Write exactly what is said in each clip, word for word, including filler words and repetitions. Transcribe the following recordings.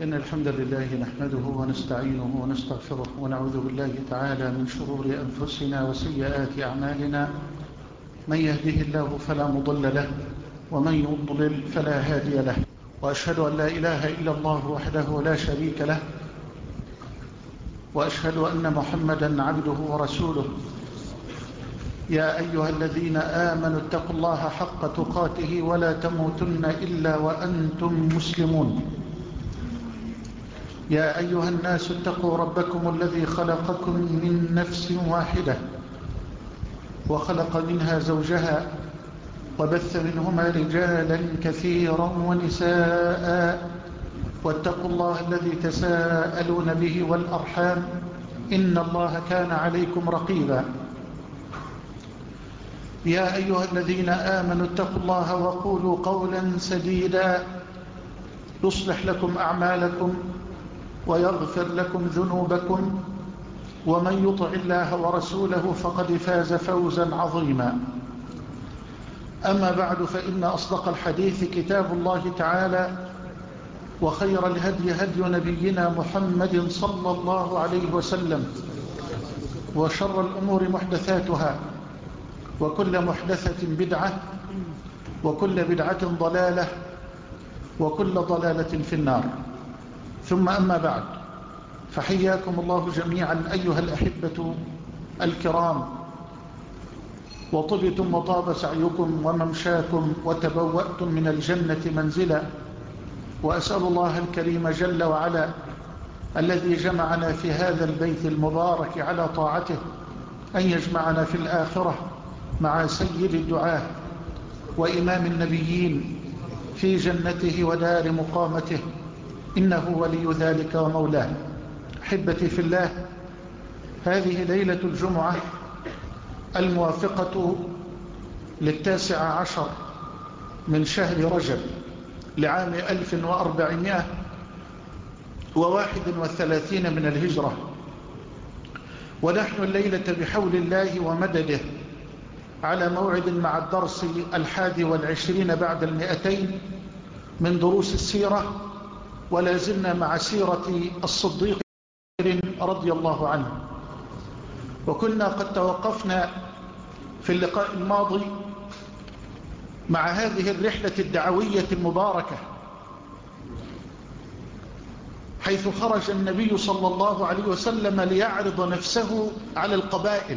إن الحمد لله نحمده ونستعينه ونستغفره ونعوذ بالله تعالى من شرور أنفسنا وسيئات أعمالنا. من يهده الله فلا مضل له ومن يضلل فلا هادي له، وأشهد أن لا إله إلا الله وحده لا شريك له، وأشهد أن محمدا عبده ورسوله. يا أيها الذين آمنوا اتقوا الله حق تقاته ولا تموتن إلا وأنتم مسلمون. يا أيها الناس اتقوا ربكم الذي خلقكم من نفس واحدة وخلق منها زوجها وبث منهما رجالا كثيرا ونساء، واتقوا الله الذي تساءلون به والأرحام إن الله كان عليكم رقيبا. يا أيها الذين آمنوا اتقوا الله وقولوا قولا سديدا يصلح لكم أعمالكم ويغفر لكم ذنوبكم، ومن يطع الله ورسوله فقد فاز فوزا عظيما. أما بعد، فإن أصدق الحديث كتاب الله تعالى، وخير الهدي هدي نبينا محمد صلى الله عليه وسلم، وشر الأمور محدثاتها، وكل محدثة بدعة، وكل بدعة ضلالة، وكل ضلالة في النار. ثم أما بعد، فحياكم الله جميعا أيها الأحبة الكرام، وطبتم وطاب سعيكم وممشاكم وتبوأتم من الجنة منزلا. وأسأل الله الكريم جل وعلا الذي جمعنا في هذا البيت المبارك على طاعته أن يجمعنا في الآخرة مع سيد الدعاة وإمام النبيين في جنته ودار مقامته، إنه ولي ذلك ومولاه. أحبتي في الله، هذه ليلة الجمعة الموافقة للتاسع عشر من شهر رجب لعام ألف وأربعمائة وواحد وثلاثين من الهجرة، ونحن الليلة بحول الله ومدده على موعد مع الدرس الحادي والعشرين بعد المئتين من دروس السيرة، ولا زلنا مع سيرة الصديق رضي الله عنه. وكنا قد توقفنا في اللقاء الماضي مع هذه الرحلة الدعوية المباركة، حيث خرج النبي صلى الله عليه وسلم ليعرض نفسه على القبائل،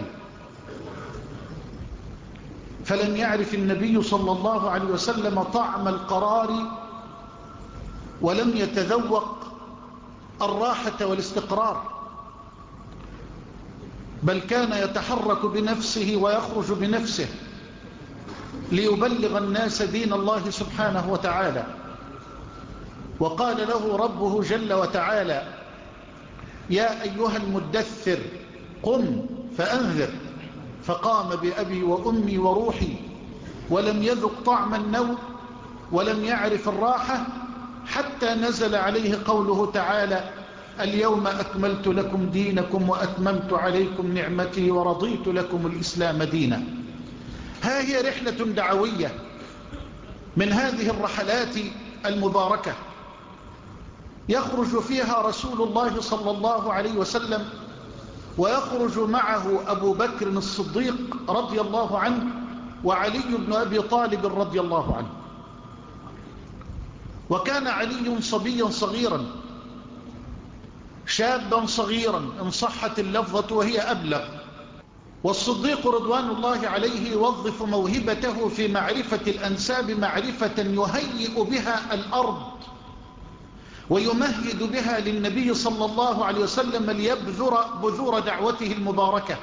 فلم يعرف النبي صلى الله عليه وسلم طعم القرار، ولم يتذوق الراحة والاستقرار، بل كان يتحرك بنفسه ويخرج بنفسه ليبلغ الناس دين الله سبحانه وتعالى. وقال له ربه جل وتعالى: يا أيها المدثر قم فأنذر. فقام بأبي وأمي وروحي، ولم يذق طعم النوم ولم يعرف الراحة، حتى نزل عليه قوله تعالى: اليوم أكملت لكم دينكم وأتممت عليكم نعمتي ورضيت لكم الإسلام دينا. ها هي رحلة دعوية من هذه الرحلات المباركة، يخرج فيها رسول الله صلى الله عليه وسلم، ويخرج معه أبو بكر الصديق رضي الله عنه، وعلي بن أبي طالب رضي الله عنه. وكان علي صبيا صغيرا، شابا صغيرا إن صحت اللفظة وهي أبلغ. والصديق رضوان الله عليه يوظف موهبته في معرفة الأنساب معرفة يهيئ بها الأرض ويمهد بها للنبي صلى الله عليه وسلم ليبذر بذور دعوته المباركة.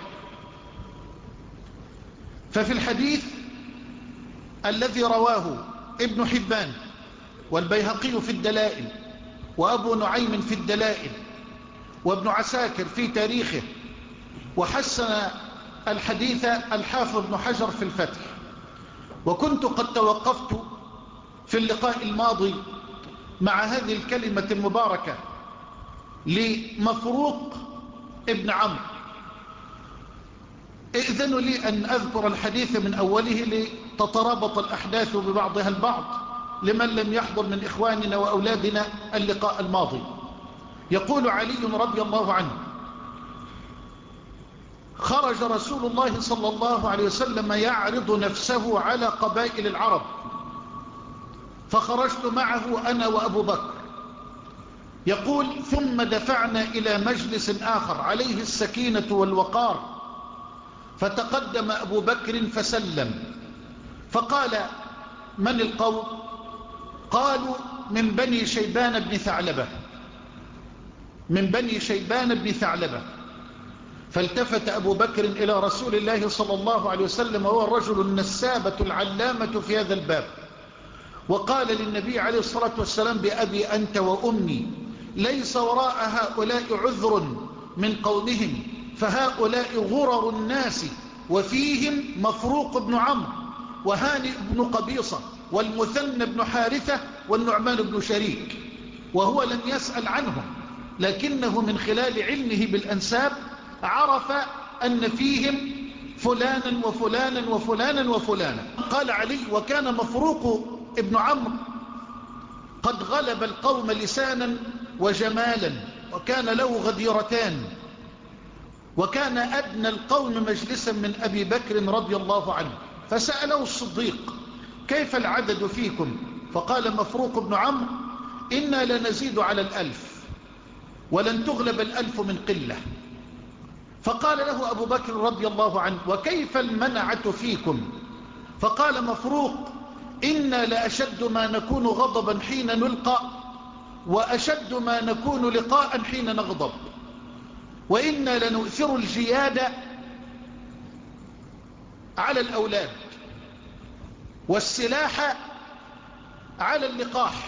ففي الحديث الذي رواه ابن حبان والبيهقي في الدلائل، وأبو نعيم في الدلائل، وابن عساكر في تاريخه، وحسن الحديث الحافظ ابن حجر في الفتح. وكنت قد توقفت في اللقاء الماضي مع هذه الكلمة المباركة لمفروق ابن عمرو. ائذنوا لي أن أذكر الحديث من أوله لتترابط الأحداث ببعضها البعض، لمن لم يحضر من إخواننا وأولادنا اللقاء الماضي. يقول علي رضي الله عنه: خرج رسول الله صلى الله عليه وسلم يعرض نفسه على قبائل العرب، فخرجت معه أنا وأبو بكر. يقول: ثم دفعنا إلى مجلس آخر عليه السكينة والوقار، فتقدم أبو بكر فسلم، فقال: من القوم؟ قالوا: من بني شيبان بن ثعلبة، من بني شيبان بن ثعلبة. فالتفت أبو بكر إلى رسول الله صلى الله عليه وسلم، وهو الرجل النسابة العلامة في هذا الباب، وقال للنبي عليه الصلاة والسلام: بأبي أنت وأمي، ليس وراء هؤلاء عذر من قومهم، فهؤلاء غرر الناس، وفيهم مفروق بن عمرو وهانئ بن قبيصة والمثنى بن حارثة والنعمان بن شريك. وهو لم يسأل عنهم، لكنه من خلال علمه بالأنساب عرف أن فيهم فلانا وفلانا وفلانا وفلانا. قال علي: وكان مفروق ابن عمرو قد غلب القوم لسانا وجمالا، وكان له غديرتان، وكان أدنى القوم مجلسا من أبي بكر رضي الله عنه. فسأله الصديق: كيف العدد فيكم؟ فقال مفروق بن عمرو: إنا لنزيد على الألف، ولن تغلب الألف من قلة. فقال له أبو بكر رضي الله عنه: وكيف المنعة فيكم؟ فقال مفروق: إنا لأشد ما نكون غضبا حين نلقى، وأشد ما نكون لقاء حين نغضب، وإنا لنؤثر الجياد على الأولاد، والسلاح على اللقاح،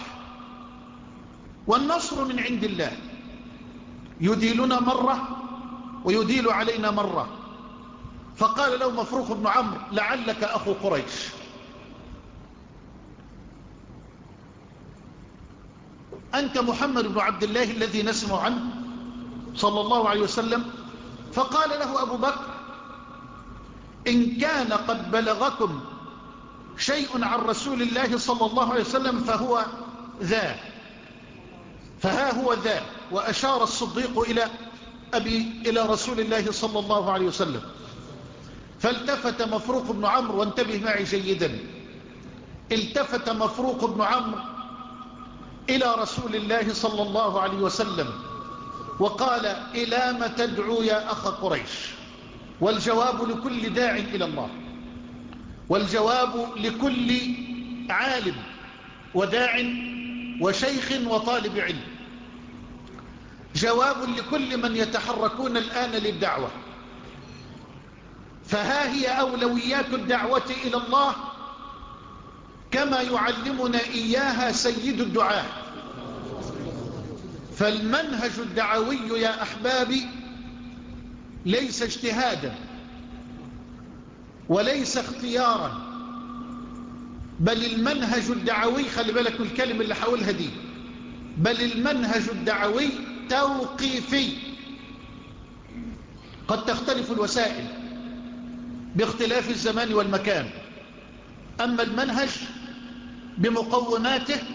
والنصر من عند الله، يديلنا مرة ويديل علينا مرة. فقال له مفروق بن عمرو: لعلك أخو قريش. أنت محمد بن عبد الله الذي نسمع عنه صلى الله عليه وسلم. فقال له أبو بكر: إن كان قد بلغكم شيء عن رسول الله صلى الله عليه وسلم فهو ذا، فها هو ذا. وأشار الصديق إلى أبي إلى رسول الله صلى الله عليه وسلم. فالتفت مفروق بن عمرو، وانتبه معي جيدا، التفت مفروق بن عمرو إلى رسول الله صلى الله عليه وسلم وقال: إلى ما تدعو يا أخ قريش؟ والجواب لكل داع إلى الله، والجواب لكل عالم وداع وشيخ وطالب علم، جواب لكل من يتحركون الآن للدعوة. فها هي أولويات الدعوة إلى الله كما يعلمنا إياها سيد الدعاة. فالمنهج الدعوي يا أحبابي ليس اجتهادا وليس اختيارا، بل المنهج الدعوي، خلي بالك من الكلمة اللي حاولها دي، بل المنهج الدعوي توقيفي. قد تختلف الوسائل باختلاف الزمان والمكان، أما المنهج بمقوماته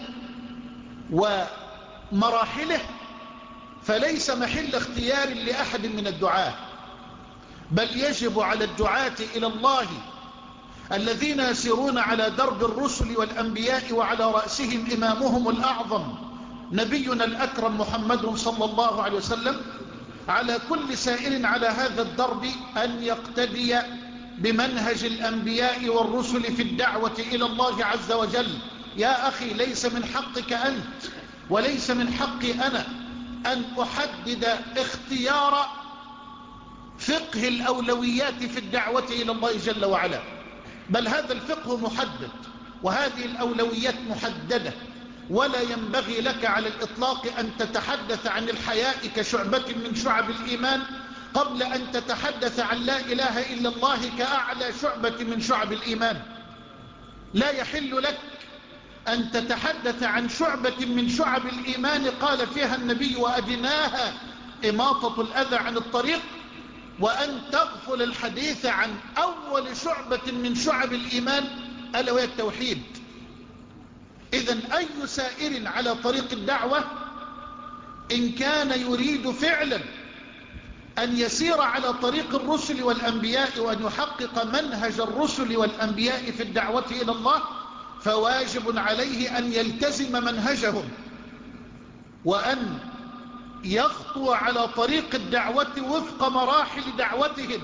ومراحله فليس محل اختيار لأحد من الدعاة، بل يجب على الدعاة إلى الله الذين يسيرون على درب الرسل والأنبياء وعلى رأسهم إمامهم الأعظم نبينا الأكرم محمد صلى الله عليه وسلم، على كل سائر على هذا الدرب أن يقتدي بمنهج الأنبياء والرسل في الدعوة إلى الله عز وجل. يا أخي، ليس من حقك أنت وليس من حقي أنا أن أحدد اختيار فقه الأولويات في الدعوة إلى الله جل وعلا، بل هذا الفقه محدد وهذه الأولويات محددة، ولا ينبغي لك على الإطلاق أن تتحدث عن الحياء كشعبة من شعب الإيمان قبل أن تتحدث عن لا إله إلا الله كأعلى شعبة من شعب الإيمان. لا يحل لك أن تتحدث عن شعبة من شعب الإيمان قال فيها النبي: وأدناها إماطة الأذى عن الطريق، وأن تغفل الحديث عن أول شعبة من شعب الإيمان ألا وهي التوحيد. إذن أي سائر على طريق الدعوة إن كان يريد فعلا أن يسير على طريق الرسل والأنبياء وأن يحقق منهج الرسل والأنبياء في الدعوة إلى الله فواجب عليه أن يلتزم منهجهم وأن يخطو على طريق الدعوة وفق مراحل دعوتهم.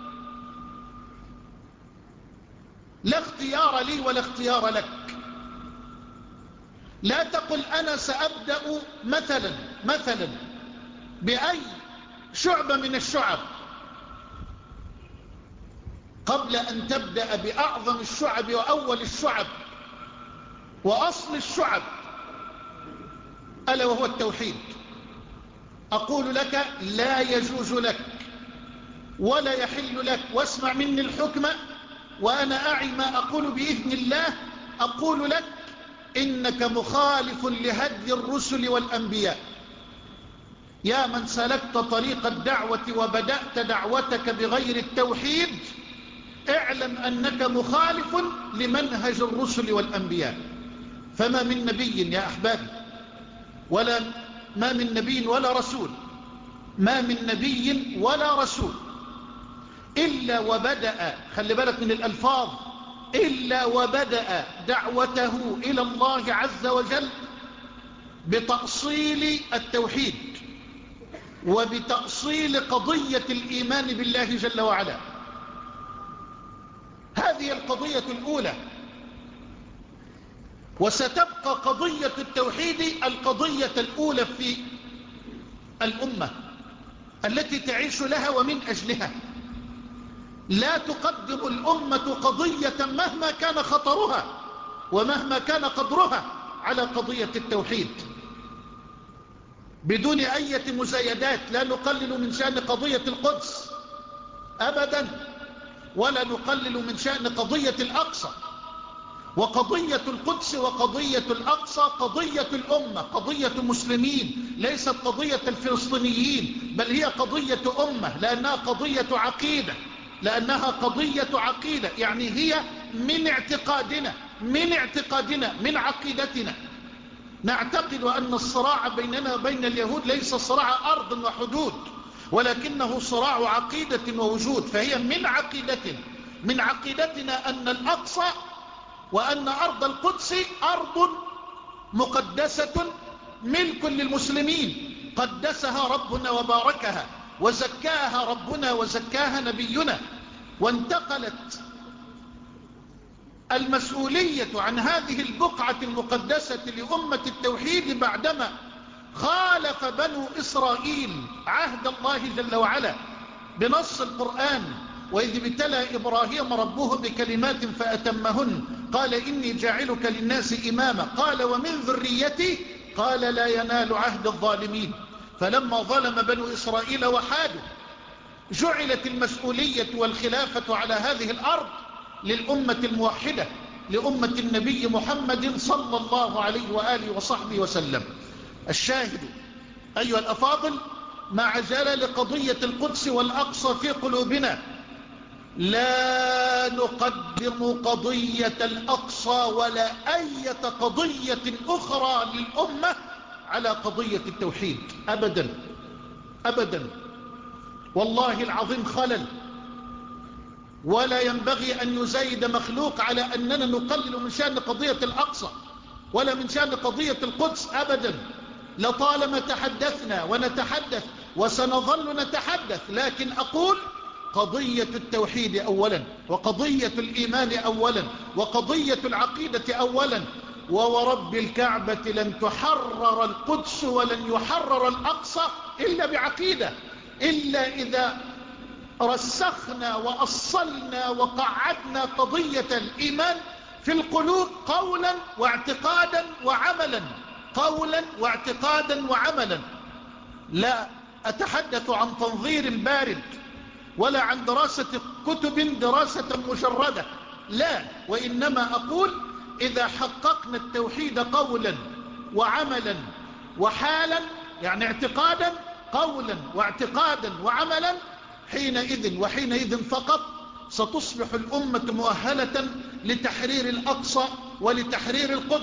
لا اختيار لي ولا اختيار لك. لا تقل أنا سأبدأ مثلا مثلا بأي شعبة من الشعب قبل أن تبدأ بأعظم الشعب وأول الشعب وأصل الشعب ألا وهو التوحيد. أقول لك لا يجوز لك ولا يحل لك، واسمع مني الحكم وأنا أعي ما أقول بإذن الله. أقول لك إنك مخالف لهدي الرسل والأنبياء. يا من سلكت طريق الدعوة وبدأت دعوتك بغير التوحيد اعلم أنك مخالف لمنهج الرسل والأنبياء. فما من نبي يا أحبابي ولا ما من نبي ولا رسول ما من نبي ولا رسول إلا وبدأ، خلي بالك من الألفاظ، إلا وبدأ دعوته إلى الله عز وجل بتأصيل التوحيد وبتأصيل قضية الإيمان بالله جل وعلا. هذه القضية الأولى، وستبقى قضية التوحيد القضية الأولى في الأمة التي تعيش لها ومن أجلها. لا تقدم الأمة قضية مهما كان خطرها ومهما كان قدرها على قضية التوحيد بدون أي مزايدات. لا نقلل من شأن قضية القدس أبدا، ولا نقلل من شأن قضية الأقصى. وقضية القدس وقضية الأقصى قضية الأمة، قضية المسلمين، ليست قضية الفلسطينيين، بل هي قضية أمة، لأنها قضية عقيدة لأنها قضية عقيدة يعني هي من اعتقادنا من اعتقادنا من عقيدتنا. نعتقد أن الصراع بيننا وبين اليهود ليس صراع أرض وحدود، ولكنه صراع عقيدة ووجود. فهي من عقيدتنا من عقيدتنا أن الأقصى وأن أرض القدس أرض مقدسة ملك للمسلمين، قدسها ربنا وباركها وزكاها ربنا وزكاها نبينا. وانتقلت المسؤولية عن هذه البقعة المقدسة لأمة التوحيد بعدما خالف بنو إسرائيل عهد الله جل وعلا بنص القرآن: وإذ ابتلى إبراهيم ربه بكلمات فأتمهن قال إني جاعلك للناس إماما قال ومن ذريتي قال لا ينال عهد الظالمين. فلما ظلم بنو إسرائيل وحادوا جعلت المسؤولية والخلافة على هذه الأرض للأمة الموحدة، لأمة النبي محمد صلى الله عليه وآله وصحبه وسلم. الشاهد أيها الأفاضل مع جلال قضية القدس والأقصى في قلوبنا لا نقدم قضية الأقصى ولا أي قضية أخرى للأمة على قضية التوحيد أبدا أبدا. والله العظيم خلل، ولا ينبغي أن يزايد مخلوق على أننا نقلل من شأن قضية الأقصى ولا من شأن قضية القدس أبدا. لطالما تحدثنا ونتحدث وسنظل نتحدث، لكن أقول قضية التوحيد أولا، وقضية الإيمان أولا، وقضية العقيدة أولا. وورب الكعبة لن تحرر القدس ولن يحرر الأقصى إلا بعقيدة، إلا إذا رسخنا وأصلنا وقعدنا قضية الإيمان في القلوب قولا واعتقادا وعملا قولا واعتقادا وعملا. لا أتحدث عن تنظير بارد ولا عن دراسة كتب دراسة مجردة، لا، وإنما أقول إذا حققنا التوحيد قولا وعملا وحالا، يعني اعتقادا قولا واعتقادا وعملا، حينئذ وحينئذ فقط ستصبح الأمة مؤهلة لتحرير الأقصى ولتحرير القدس.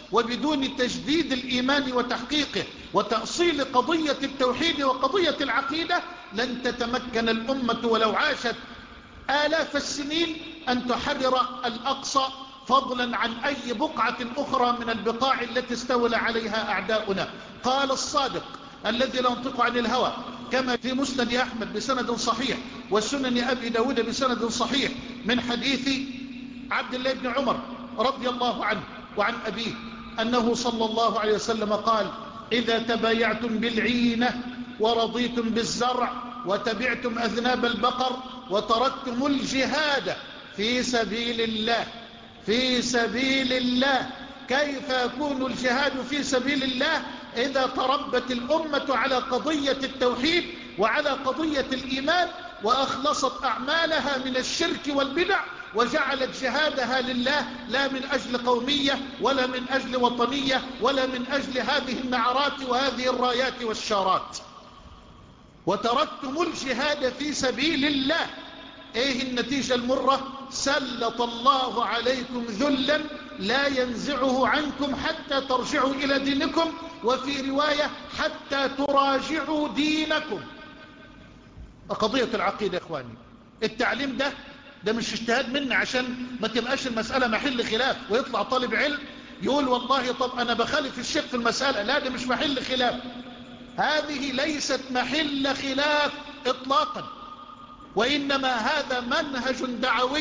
وبدون تجديد الإيمان وتحقيقه وتأصيل قضية التوحيد وقضية العقيدة لن تتمكن الأمة ولو عاشت آلاف السنين أن تحرر الأقصى، فضلا عن أي بقعة أخرى من البقاع التي استولى عليها أعداؤنا. قال الصادق الذي لا ينطق عن الهوى كما في مسند أحمد بسند صحيح وسنن أبي داود بسند صحيح من حديث عبد الله بن عمر رضي الله عنه وعن أبيه أنه صلى الله عليه وسلم قال: إذا تبايعتم بالعينة ورضيتم بالزرع وتبعتم أذناب البقر وتركتم الجهاد في سبيل الله في سبيل الله كيف يكون الجهاد في سبيل الله إذا تربت الأمة على قضية التوحيد وعلى قضية الإيمان وأخلصت أعمالها من الشرك والبدع وجعلت جهادها لله لا من أجل قومية ولا من أجل وطنية ولا من أجل هذه النعرات وهذه الرايات والشارات. وتركتم الجهاد في سبيل الله، ايه النتيجة المرة؟ سلط الله عليكم ذلا لا ينزعه عنكم حتى ترجعوا إلى دينكم، وفي رواية حتى تراجعوا دينكم. قضية العقيدة يا إخواني، التعليم ده ده مش اجتهاد منا عشان ما تبقاش المسألة محل خلاف ويطلع طالب علم يقول والله طب أنا بخالف الشيخ في المسألة. لا، ده مش محل خلاف، هذه ليست محل خلاف إطلاقا، وإنما هذا منهج دعوي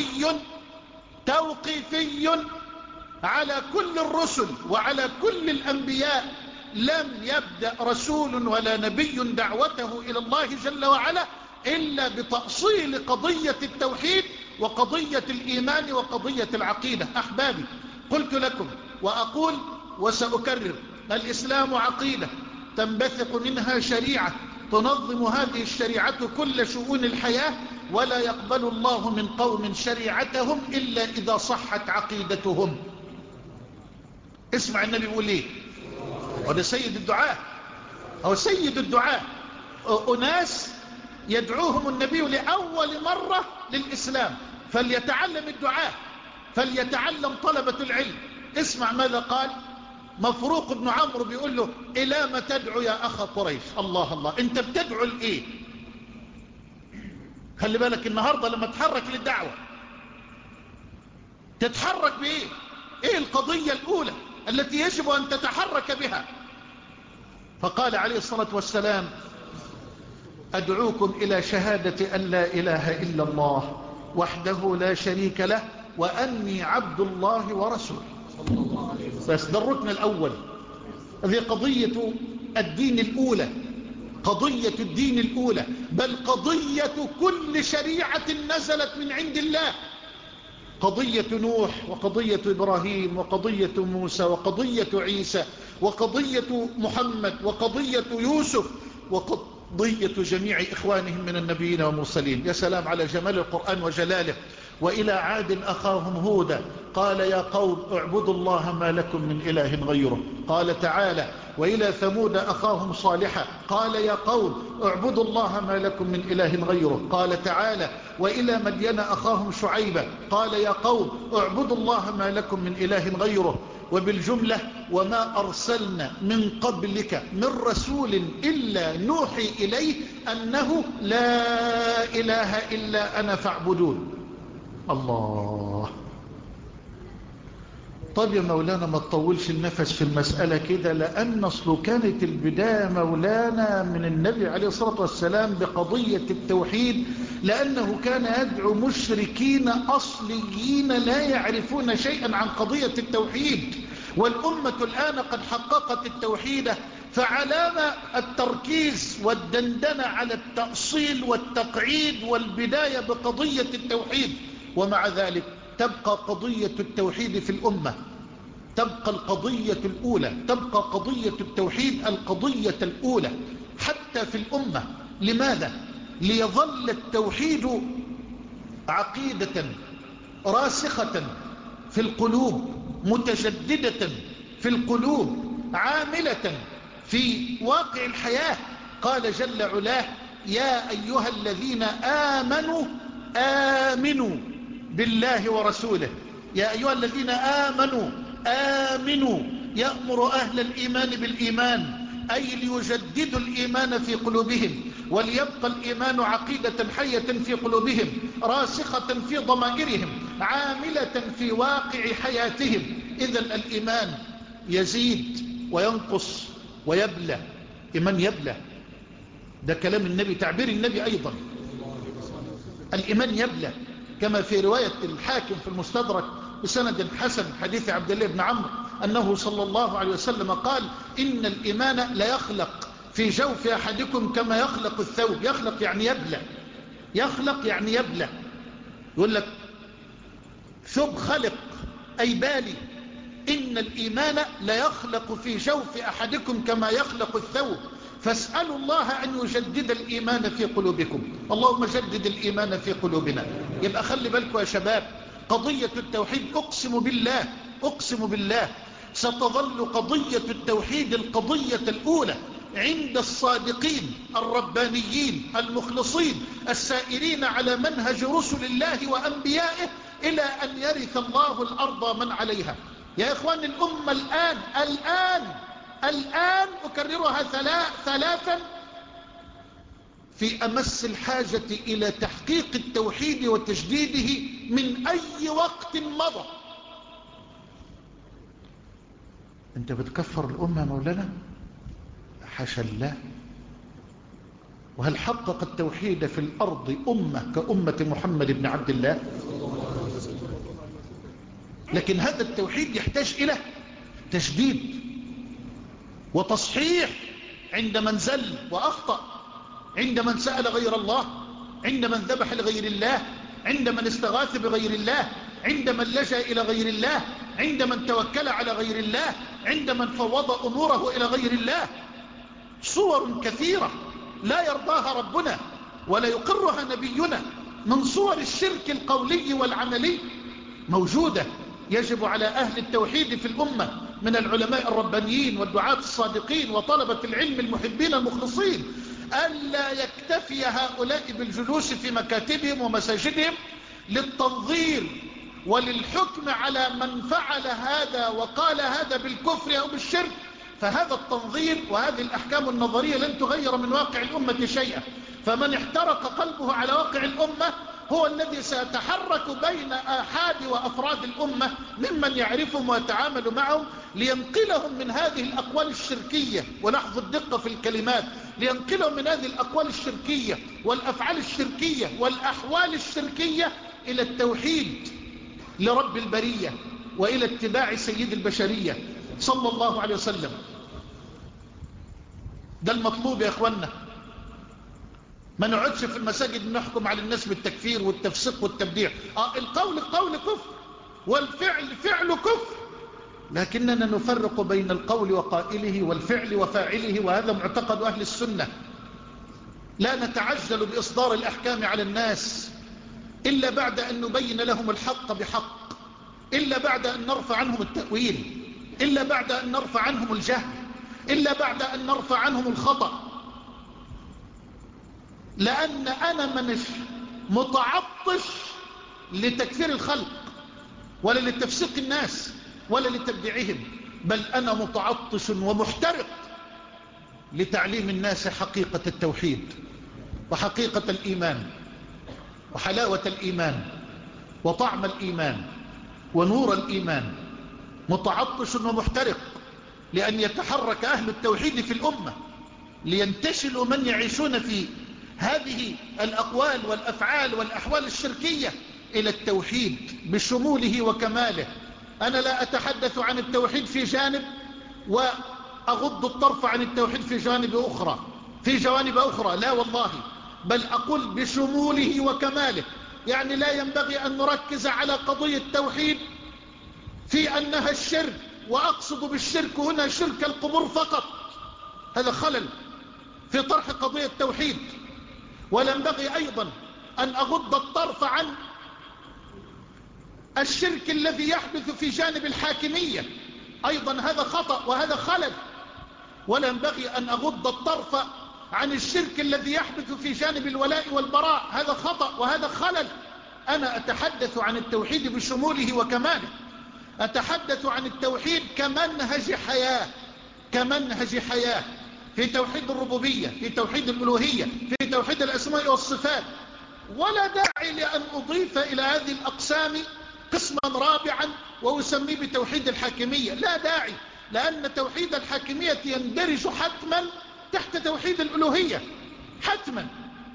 توقيفي على كل الرسل وعلى كل الأنبياء. لم يبدأ رسول ولا نبي دعوته إلى الله جل وعلا إلا بتأصيل قضية التوحيد وقضية الإيمان وقضية العقيدة. أحبابي، قلت لكم وأقول وسأكرر: الإسلام عقيدة تنبثق منها شريعة تنظم هذه الشريعة كل شؤون الحياة، ولا يقبل الله من قوم شريعتهم إلا إذا صحت عقيدتهم. اسمع النبي يقول ايه، وده سيد الدعاء أو سيد الدعاء، أناس يدعوهم النبي لأول مرة للإسلام، فليتعلم الدعاء، فليتعلم طلبة العلم. اسمع ماذا قال مفروق بن عمرو، بيقول له: إلى ما تدعو يا أخ قريش؟ الله الله، انت بتدعو لإيه؟ خلي بالك النهاردة لما تحرك للدعوة تتحرك بإيه؟ إيه القضية الأولى التي يجب أن تتحرك بها؟ فقال عليه الصلاة والسلام: أدعوكم إلى شهادة أن لا إله إلا الله وحده لا شريك له وأني عبد الله ورسوله. بس ده الركن الأول، هذه قضية الدين الأولى، قضية الدين الأولى، بل قضية كل شريعة نزلت من عند الله. قضية نوح وقضية إبراهيم وقضية موسى وقضية عيسى وقضية محمد وقضية يوسف وقضية جميع إخوانهم من النبيين والمرسلين. يا سلام على جمال القرآن وجلاله. وإلى عاد أخاهم هودا قال: يا قوم اعبدوا الله ما لكم من إله غيره. قال تعالى: وإلى ثمود أخاهم صالحا قال: يا قوم اعبدوا الله ما لكم من إله غيره. قال تعالى: وإلى مدين أخاهم شعيبا قال: يا قوم اعبدوا الله ما لكم من إله غيره. وبالجملة: وما أرسلنا من قبلك من رسول إلا نوحي إليه أنه لا إله إلا أنا فاعبدون. الله. طب يا مولانا ما تطولش النفس في المسألة كده، لأن أصله كانت البداية مولانا من النبي عليه الصلاة والسلام بقضية التوحيد، لأنه كان يدعو مشركين أصليين لا يعرفون شيئا عن قضية التوحيد، والأمة الآن قد حققت التوحيد، فعلامة التركيز والدندنة على التأصيل والتقعيد والبداية بقضية التوحيد. ومع ذلك تبقى قضية التوحيد في الأمة، تبقى القضية الأولى، تبقى قضية التوحيد القضية الأولى حتى في الأمة. لماذا؟ ليظل التوحيد عقيدة راسخة في القلوب، متجددة في القلوب، عاملة في واقع الحياة. قال جل علاه: يا أيها الذين آمنوا آمنوا بالله ورسوله. يا أيها الذين آمنوا آمنوا يأمر أهل الإيمان بالإيمان، أي ليجددوا الإيمان في قلوبهم، وليبقى الإيمان عقيدة حية في قلوبهم راسخة في ضمائرهم عاملة في واقع حياتهم. إذن الإيمان يزيد وينقص ويبلى. إيمان يبلى، ده كلام النبي، تعبير النبي أيضا. الإيمان يبلى كما في رواية الحاكم في المستدرك بسند حسن حديث عبد الله بن عمرو أنه صلى الله عليه وسلم قال: إن الإيمان لا يخلق في جوف أحدكم كما يخلق الثوب. يخلق يعني يبلى، يخلق يعني يبلى. يقول لك ثوب خلق أي بالي. إن الإيمان لا يخلق في جوف أحدكم كما يخلق الثوب، فاسألوا الله أن يجدد الإيمان في قلوبكم. اللهم جدد الإيمان في قلوبنا. يبقى خلي بالكم يا شباب، قضية التوحيد أقسم بالله أقسم بالله ستظل قضية التوحيد القضية الأولى عند الصادقين الربانيين المخلصين السائرين على منهج رسل الله وأنبيائه إلى أن يرث الله الأرض من عليها. يا إخوان الأمة الآن الآن الآن أكررها ثلاثا في أمس الحاجة إلى تحقيق التوحيد وتجديده من أي وقت مضى. أنت بتكفر الأمة مولانا؟ حاشا الله. وهل حقق التوحيد في الأرض أمة كأمة محمد بن عبد الله؟ لكن هذا التوحيد يحتاج إلى تجديد وتصحيح عند من زل وأخطأ، عند من سأل غير الله، عند من ذبح لغير الله، عند من استغاث بغير الله، عند من لجأ إلى غير الله، عند من توكل على غير الله، عند من فوض أموره إلى غير الله. صور كثيرة لا يرضاها ربنا ولا يقرها نبينا من صور الشرك القولي والعملي موجودة. يجب على أهل التوحيد في الأمة من العلماء الربانيين والدعاة الصادقين وطلبة العلم المحبين المخلصين ألا يكتفي هؤلاء بالجلوس في مكاتبهم ومساجدهم للتنظير وللحكم على من فعل هذا وقال هذا بالكفر أو بالشرك. فهذا التنظير وهذه الأحكام النظرية لن تغير من واقع الأمة شيئا. فمن احترق قلبه على واقع الأمة هو الذي سيتحرك بين آحاد وأفراد الأمة ممن يعرفهم ويتعامل معهم لينقلهم من هذه الأقوال الشركية، ولحظ الدقة في الكلمات، لينقلهم من هذه الأقوال الشركية والأفعال الشركية والأحوال الشركية إلى التوحيد لرب البرية وإلى اتباع سيد البشرية صلى الله عليه وسلم. ده المطلوب يا أخوانا. ما نقعدش في المساجد نحكم على الناس بالتكفير والتفسيق والتبديع. آه القول قول كفر والفعل فعل كفر، لكننا نفرق بين القول وقائله والفعل وفاعله، وهذا معتقد أهل السنة. لا نتعجل بإصدار الأحكام على الناس إلا بعد أن نبين لهم الحق بحق، إلا بعد أن نرفع عنهم التأويل، إلا بعد أن نرفع عنهم الجهل، إلا بعد أن نرفع عنهم الخطأ. لأن أنا منش متعطش لتكفير الخلق ولا لتفسيق الناس ولا لتبديعهم، بل أنا متعطش ومحترق لتعليم الناس حقيقة التوحيد وحقيقة الإيمان وحلاوة الإيمان وطعم الإيمان ونور الإيمان. متعطش ومحترق لأن يتحرك أهل التوحيد في الأمة لينتشلوا من يعيشون في هذه الأقوال والأفعال والأحوال الشركية إلى التوحيد بشموله وكماله. أنا لا أتحدث عن التوحيد في جانب وأغض الطرف عن التوحيد في جانب أخرى في جوانب أخرى، لا والله، بل أقول بشموله وكماله. يعني لا ينبغي أن نركز على قضية التوحيد في أنها الشرك، وأقصد بالشرك هنا شرك القبور فقط. هذا خلل في طرح قضية التوحيد. ولا ينبغي أيضا أن أغض الطرف عن الشرك الذي يحدث في جانب الحاكمية، أيضا هذا خطأ وهذا خلل. ولا ينبغي أن أغض الطرف عن الشرك الذي يحدث في جانب الولاء والبراء، هذا خطأ وهذا خلل. أنا أتحدث عن التوحيد بشموله وكماله. أتحدث عن التوحيد كمنهج حياة، كمنهج حياة في توحيد الربوبية، في توحيد الألوهية، في توحيد الأسماء والصفات. ولا داعي لأن أضيف إلى هذه الأقسام قسما رابعا وأسميه بتوحيد الحاكمية، لا داعي، لأن توحيد الحاكمية يندرج حتما تحت توحيد الألوهية حتما.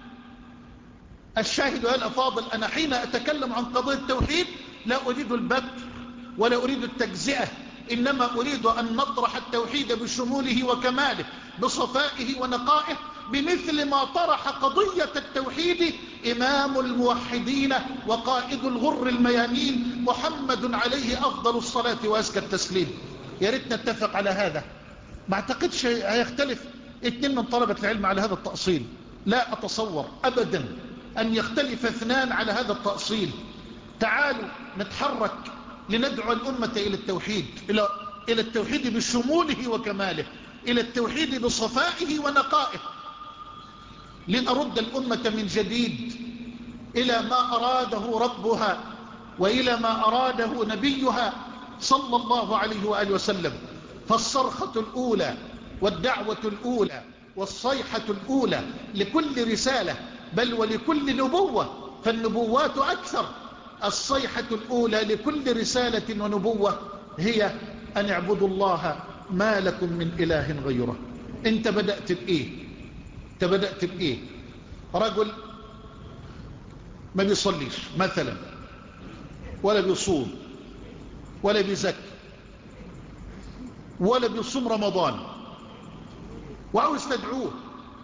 الشاهد يا الأفاضل، أنا حين أتكلم عن قضية التوحيد لا أريد البت ولا أريد التجزئة، إنما أريد أن نطرح التوحيد بشموله وكماله بصفائه ونقائه، بمثل ما طرح قضية التوحيد إمام الموحدين وقائد الغر الميامين محمد عليه أفضل الصلاة وأزكى التسليم. يا ريت نتفق على هذا. ما اعتقدش هيختلف اثنين من طلبة العلم على هذا التأصيل، لا أتصور أبدا أن يختلف اثنان على هذا التأصيل. تعالوا نتحرك لندعو الأمة إلى التوحيد، إلى إلى التوحيد بشموله وكماله، إلى التوحيد بصفائه ونقائه، لنرد الأمة من جديد إلى ما أراده ربها وإلى ما أراده نبيها صلى الله عليه وآله وسلم. فالصرخة الأولى والدعوة الأولى والصيحة الأولى لكل رسالة، بل ولكل نبوة، فالنبوات أكثر، الصيحة الأولى لكل رسالة ونبوة هي أن اعبدوا الله ما لكم من إله غيره. انت بدأت بإيه؟ انت بدأت بإيه؟ رجل ما بيصليش مثلا، ولا بيصوم، ولا بيزكي، ولا بيصوم رمضان، وعاوز تدعوه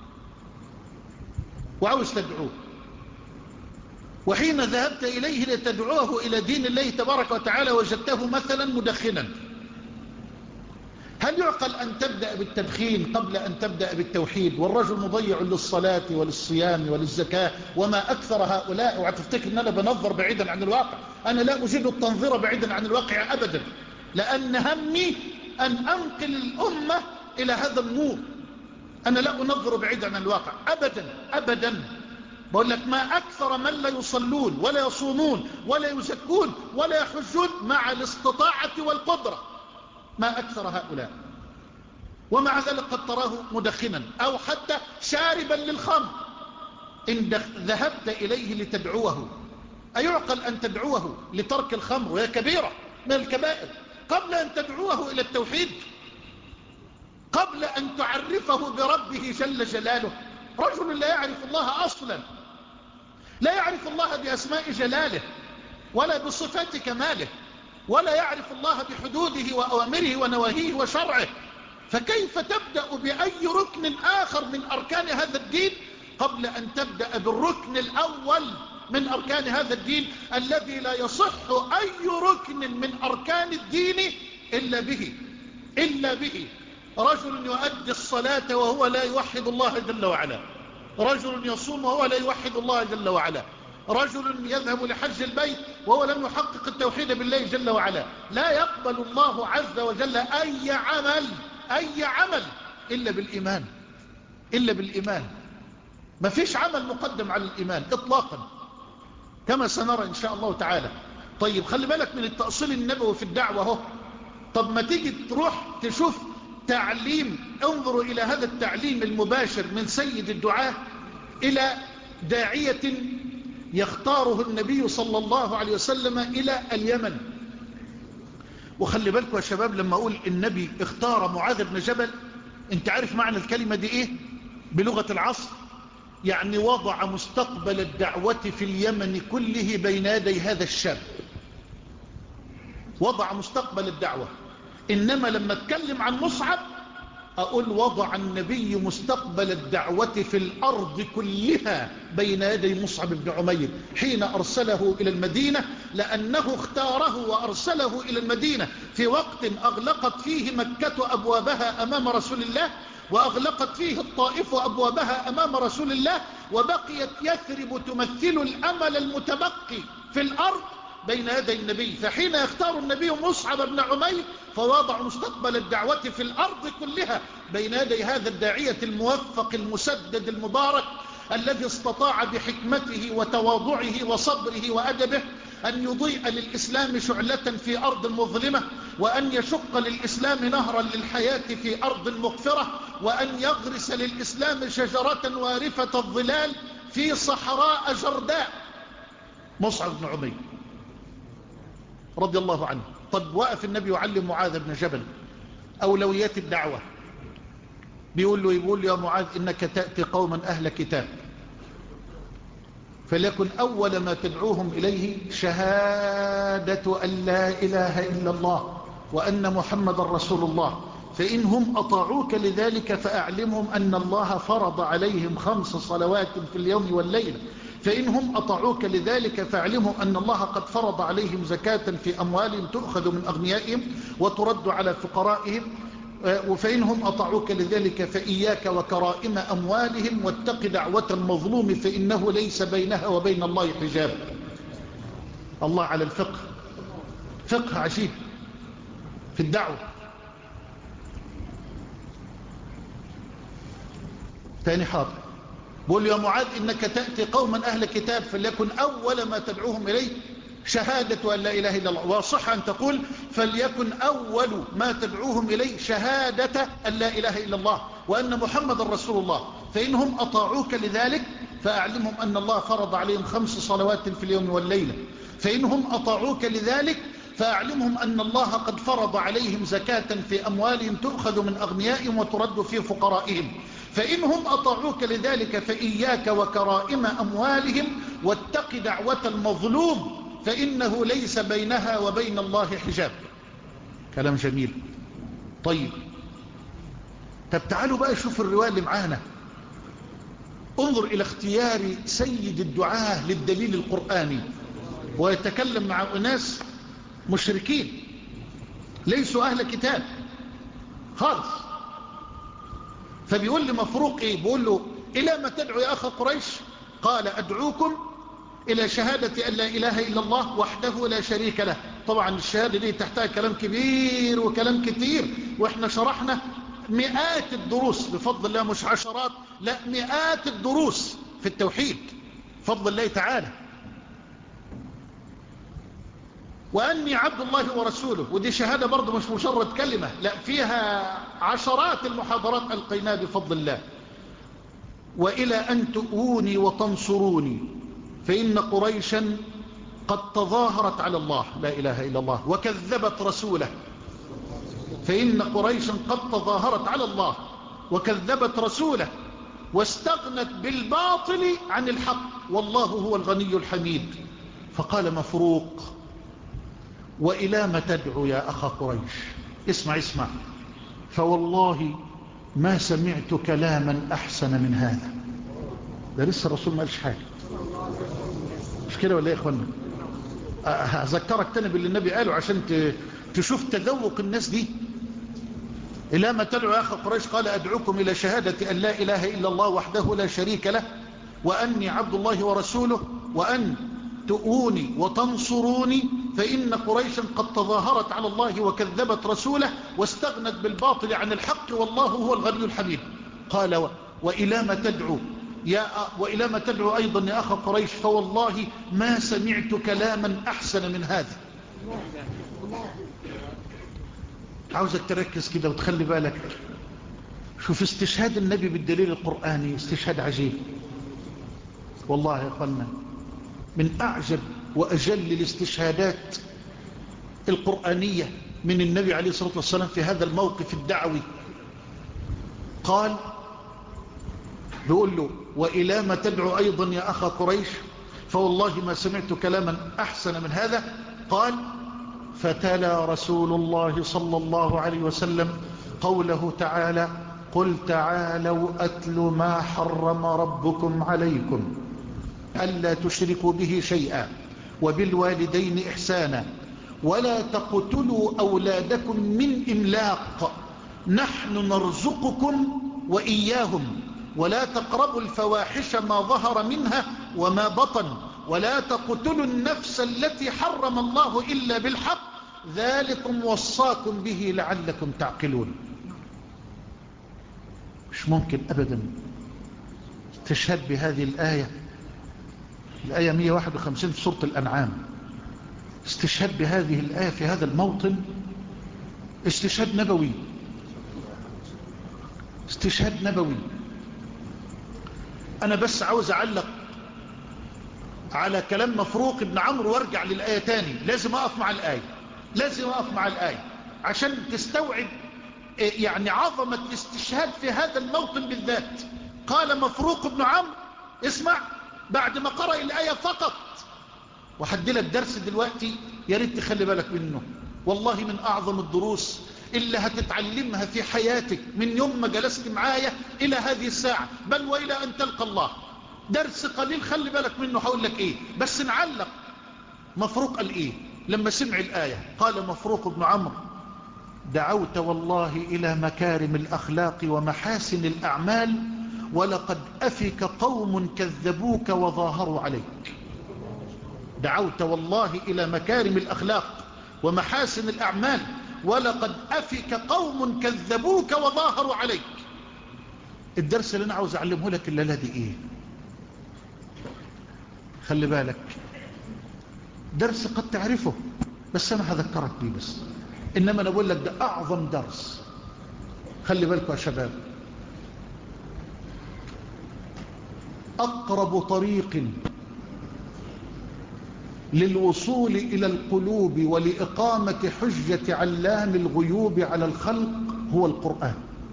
وعاوز تدعوه وحين ذهبت إليه لتدعوه إلى دين الله تبارك وتعالى وجدته مثلا مدخنا. هل يعقل أن تبدأ بالتدخين قبل أن تبدأ بالتوحيد؟ والرجل مضيع للصلاة وللصيام وللزكاة وما أكثر هؤلاء. وهتفتكر أن أنا بنظر بعيدا عن الواقع، أنا لا أجيد التنظير بعيدا عن الواقع أبدا، لأن همي أن أنقل الأمة إلى هذا النور. أنا لا أنظر بعيدا عن الواقع أبدا أبدا. بقول لك ما أكثر من لا يصلون ولا يصومون ولا يزكون ولا يحجون مع الاستطاعة والقدرة، ما أكثر هؤلاء، ومع ذلك قد تراه مدخنا أو حتى شاربا للخمر. إن ذهبت إليه لتدعوه، أيعقل أن تدعوه لترك الخمر وهي كبيرة من الكبائر قبل أن تدعوه إلى التوحيد، قبل أن تعرفه بربه جل جلاله؟ رجل لا يعرف الله أصلا، لا يعرف الله بأسماء جلاله ولا بصفات كماله، ولا يعرف الله بحدوده وأوامره ونواهيه وشرعه، فكيف تبدأ بأي ركن آخر من أركان هذا الدين قبل أن تبدأ بالركن الأول من أركان هذا الدين الذي لا يصح أي ركن من أركان الدين إلا به إلا به رجل يؤدي الصلاة وهو لا يوحد الله جل وعلا، رجل يصوم وهو لا يوحد الله جل وعلا، رجل يذهب لحج البيت وهو لم يحقق التوحيد بالله جل وعلا. لا يقبل الله عز وجل أي عمل أي عمل إلا بالإيمان، إلا بالإيمان. ما فيش عمل مقدم على الإيمان إطلاقا كما سنرى إن شاء الله تعالى. طيب خلي بالك من التأصيل النبوي في الدعوة هو. طب ما تيجي تروح تشوف تعليم، انظروا إلى هذا التعليم المباشر من سيد الدعاة إلى داعية يختاره النبي صلى الله عليه وسلم إلى اليمن. وخلي بالكم يا شباب لما أقول النبي اختار معاذ بن جبل، انت عارف معنى الكلمة دي ايه بلغة العصر؟ يعني وضع مستقبل الدعوة في اليمن كله بين يدي هذا الشاب، وضع مستقبل الدعوة. إنما لما اتكلم عن مصعب أقول وضع النبي مستقبل الدعوة في الأرض كلها بين يدي مصعب بن عمير حين أرسله إلى المدينة، لأنه اختاره وأرسله إلى المدينة في وقت أغلقت فيه مكة أبوابها أمام رسول الله، وأغلقت فيه الطائف أبوابها أمام رسول الله، وبقيت يثرب تمثل الأمل المتبقي في الأرض بين يدي النبي. فحين يختار النبي مصعب بن عمير فوضع مستقبل الدعوة في الأرض كلها بين يدي هذا الداعية الموفق المسدد المبارك الذي استطاع بحكمته وتواضعه وصبره وأدبه أن يضيء للإسلام شعلة في أرض مظلمة، وأن يشق للإسلام نهرا للحياة في أرض مغفرة، وأن يغرس للإسلام شجرة وارفة الظلال في صحراء جرداء. مصعب بن عمير رضي الله عنه. طب وقف النبي يعلم معاذ بن جبل أولويات الدعوة، بيقول له يقول له يا معاذ إنك تأتي قوما أهل كتاب، فليكن أول ما تدعوهم إليه شهادة أن لا إله إلا الله وأن محمد رسول الله، فإنهم أطاعوك لذلك فأعلمهم أن الله فرض عليهم خمس صلوات في اليوم والليلة، فإنهم أطاعوك لذلك فأعلمهم أن الله قد فرض عليهم زكاة في أموالهم تؤخذ من أغنيائهم وترد على فقرائهم، فإنهم أطاعوك لذلك فإياك وكرائم أموالهم واتق دعوة المظلوم فإنه ليس بينها وبين الله حجاب. الله على الفقه، فقه عجيب في الدعوة. ثاني حاضر بقول يا معاذ إنك تأتي قوما أهل كتاب، فليكن أول ما تدعوهم إليه شهادة أن لا إله إلا الله، وصح أن تقول فليكن أول ما تدعوهم إليه شهادة أن لا إله إلا الله وأن محمد رسول الله، فإنهم أطاعوك لذلك فأعلمهم أن الله فرض عليهم خمس صلوات في اليوم والليلة، فإنهم أطاعوك لذلك فأعلمهم أن الله قد فرض عليهم زكاة في أموالهم تؤخذ من أغنيائهم وترد في فقرائهم، فإنهم أطاعوك لذلك فإياك وكرائم أموالهم واتق دعوة المظلوم فإنه ليس بينها وبين الله حجاب. كلام جميل. طيب طب تعالوا بقى شوف الرواية اللي معانا. انظر إلى اختيار سيد الدعاة للدليل القرآني، ويتكلم مع أناس مشركين ليسوا أهل كتاب خالص. فبيقول لمفروق إيه؟ بيقول له إلى ما تدعو يا أخا قريش؟ قال أدعوكم إلى شهادة أن لا إله إلا الله وحده لا شريك له. طبعا الشهادة دي تحتها كلام كبير وكلام كتير، وإحنا شرحنا مئات الدروس بفضل الله، مش عشرات، لا مئات الدروس في التوحيد بفضل الله تعالى. وأني عبد الله ورسوله، ودي شهادة برضو مش مجرد كلمة، لا فيها عشرات المحاضرات ألقيناها بفضل الله. وإلى أن تؤوني وتنصروني فإن قريشا قد تظاهرت على الله لا إله إلا الله وكذبت رسوله، فإن قريشا قد تظاهرت على الله وكذبت رسوله واستغنت بالباطل عن الحق والله هو الغني الحميد. فقال مفروق وإلى ما تدعو يا أخا قريش؟ اسمع اسمع، فوالله ما سمعت كلاما أحسن من هذا. ده لسه الرسول ما قالش حاجة، مش كده ولا يا إخوانا؟ أذكرك تاني باللي النبي قاله عشان تشوف تذوق الناس دي. إلى ما تدعو يا أخا قريش؟ قال أدعوكم إلى شهادة أن لا إله إلا الله وحده لا شريك له وأني عبد الله ورسوله وأن تؤوني وتنصروني فإن قريشا قد تظاهرت على الله وكذبت رسوله واستغنت بالباطل عن الحق والله هو الغني الحميد. قال وإلى ما تدعو يا وإلى ما تدعو أيضا يا أخا قريش؟ فوالله ما سمعت كلاما أحسن من هذا. عاوزك تركز كده وتخلي بالك. شوف استشهاد النبي بالدليل القرآني، استشهاد عجيب والله يا أخوانا، من أعجب وأجل الاستشهادات القرآنية من النبي عليه الصلاة والسلام في هذا الموقف الدعوي. قال بيقول له وإلى ما تدعو أيضا يا أخا قريش؟ فوالله ما سمعت كلاما أحسن من هذا. قال فتلا رسول الله صلى الله عليه وسلم قوله تعالى قل تعالوا أتل ما حرم ربكم عليكم ألا تشركوا به شيئا وبالوالدين إحسانا ولا تقتلوا أولادكم من إملاق نحن نرزقكم وإياهم ولا تقربوا الفواحش ما ظهر منها وما بطن ولا تقتلوا النفس التي حرم الله إلا بالحق ذلكم وصاكم به لعلكم تعقلون. مش ممكن أبدا تشهد بهذه الآية، الآية مئة وواحد وخمسين في سورة الأنعام، استشهاد بهذه الآية في هذا الموطن استشهاد نبوي، استشهاد نبوي. أنا بس عاوز أعلق على كلام مفروق ابن عمرو وارجع للآية تاني. لازم أقف مع الآية، لازم أقف مع الآية عشان تستوعب يعني عظمة الاستشهاد في هذا الموطن بالذات. قال مفروق بن عمرو، اسمع بعد ما قرأ الآية فقط، وحد لك درس دلوقتي يا ريت تخلي بالك منه، والله من أعظم الدروس اللي هتتعلمها في حياتك من يوم ما جلست معايا إلى هذه الساعة، بل وإلى أن تلقى الله. درس قليل خلي بالك منه. هقول لك إيه بس نعلق. مفروق قال إيه لما سمع الآية؟ قال مفروق بن عمرو: دعوت والله إلى مكارم الأخلاق ومحاسن الأعمال، ولقد أفك قوم كذبوك وظاهروا عليك. دعوت والله إلى مكارم الأخلاق ومحاسن الأعمال، ولقد أفك قوم كذبوك وظاهروا عليك. الدرس اللي أنا عاوز أعلمه لك الليلة دي إيه؟ خلي بالك، درس قد تعرفه بس أنا هذكرك بيه بس، إنما أنا أقول لك ده أعظم درس. خلي بالكم يا شباب، أقرب طريق للوصول إلى القلوب ولإقامة حجة علام الغيوب على الخلق هو القرآن.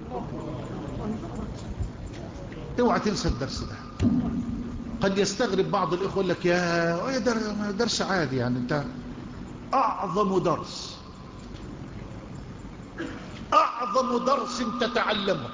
اوعى تنسى الدرس ده. قد يستغرب بعض الإخوة يقول لك يا درس عادي، يعني انت أعظم درس، أعظم درس تتعلمه،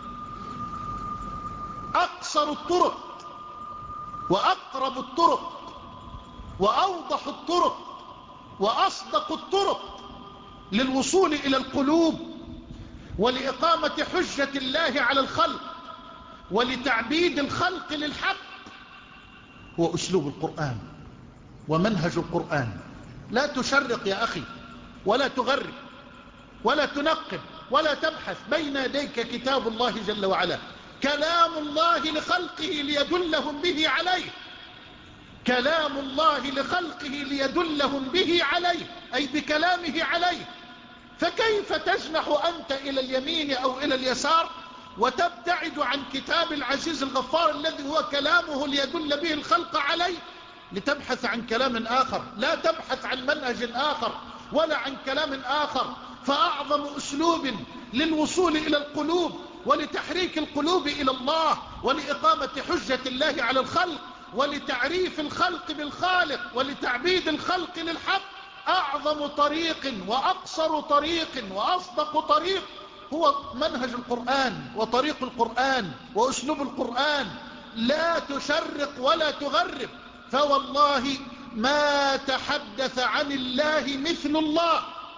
أقصر الطرق وأقرب الطرق وأوضح الطرق وأصدق الطرق للوصول إلى القلوب ولإقامة حجة الله على الخلق ولتعبيد الخلق للحق هو أسلوب القرآن ومنهج القرآن. لا تشرق يا أخي، ولا تغرب، ولا تنقب، ولا تبحث. بين يديك كتاب الله جل وعلا، كلام الله لخلقه ليدلهم به عليه، كلام الله لخلقه ليدلهم به عليه، أي بكلامه عليه. فكيف تجنح أنت إلى اليمين أو إلى اليسار وتبتعد عن كتاب العزيز الغفار الذي هو كلامه ليدل به الخلق عليه لتبحث عن كلام آخر؟ لا تبحث عن منهج آخر ولا عن كلام آخر. فأعظم أسلوب للوصول إلى القلوب ولتحريك القلوب إلى الله ولإقامة حجة الله على الخلق ولتعريف الخلق بالخالق ولتعبيد الخلق للحق، أعظم طريق وأقصر طريق وأصدق طريق هو منهج القرآن وطريق القرآن وأسلوب القرآن. لا تشرق ولا تغرب، فوالله ما تحدث عن الله مثل الله،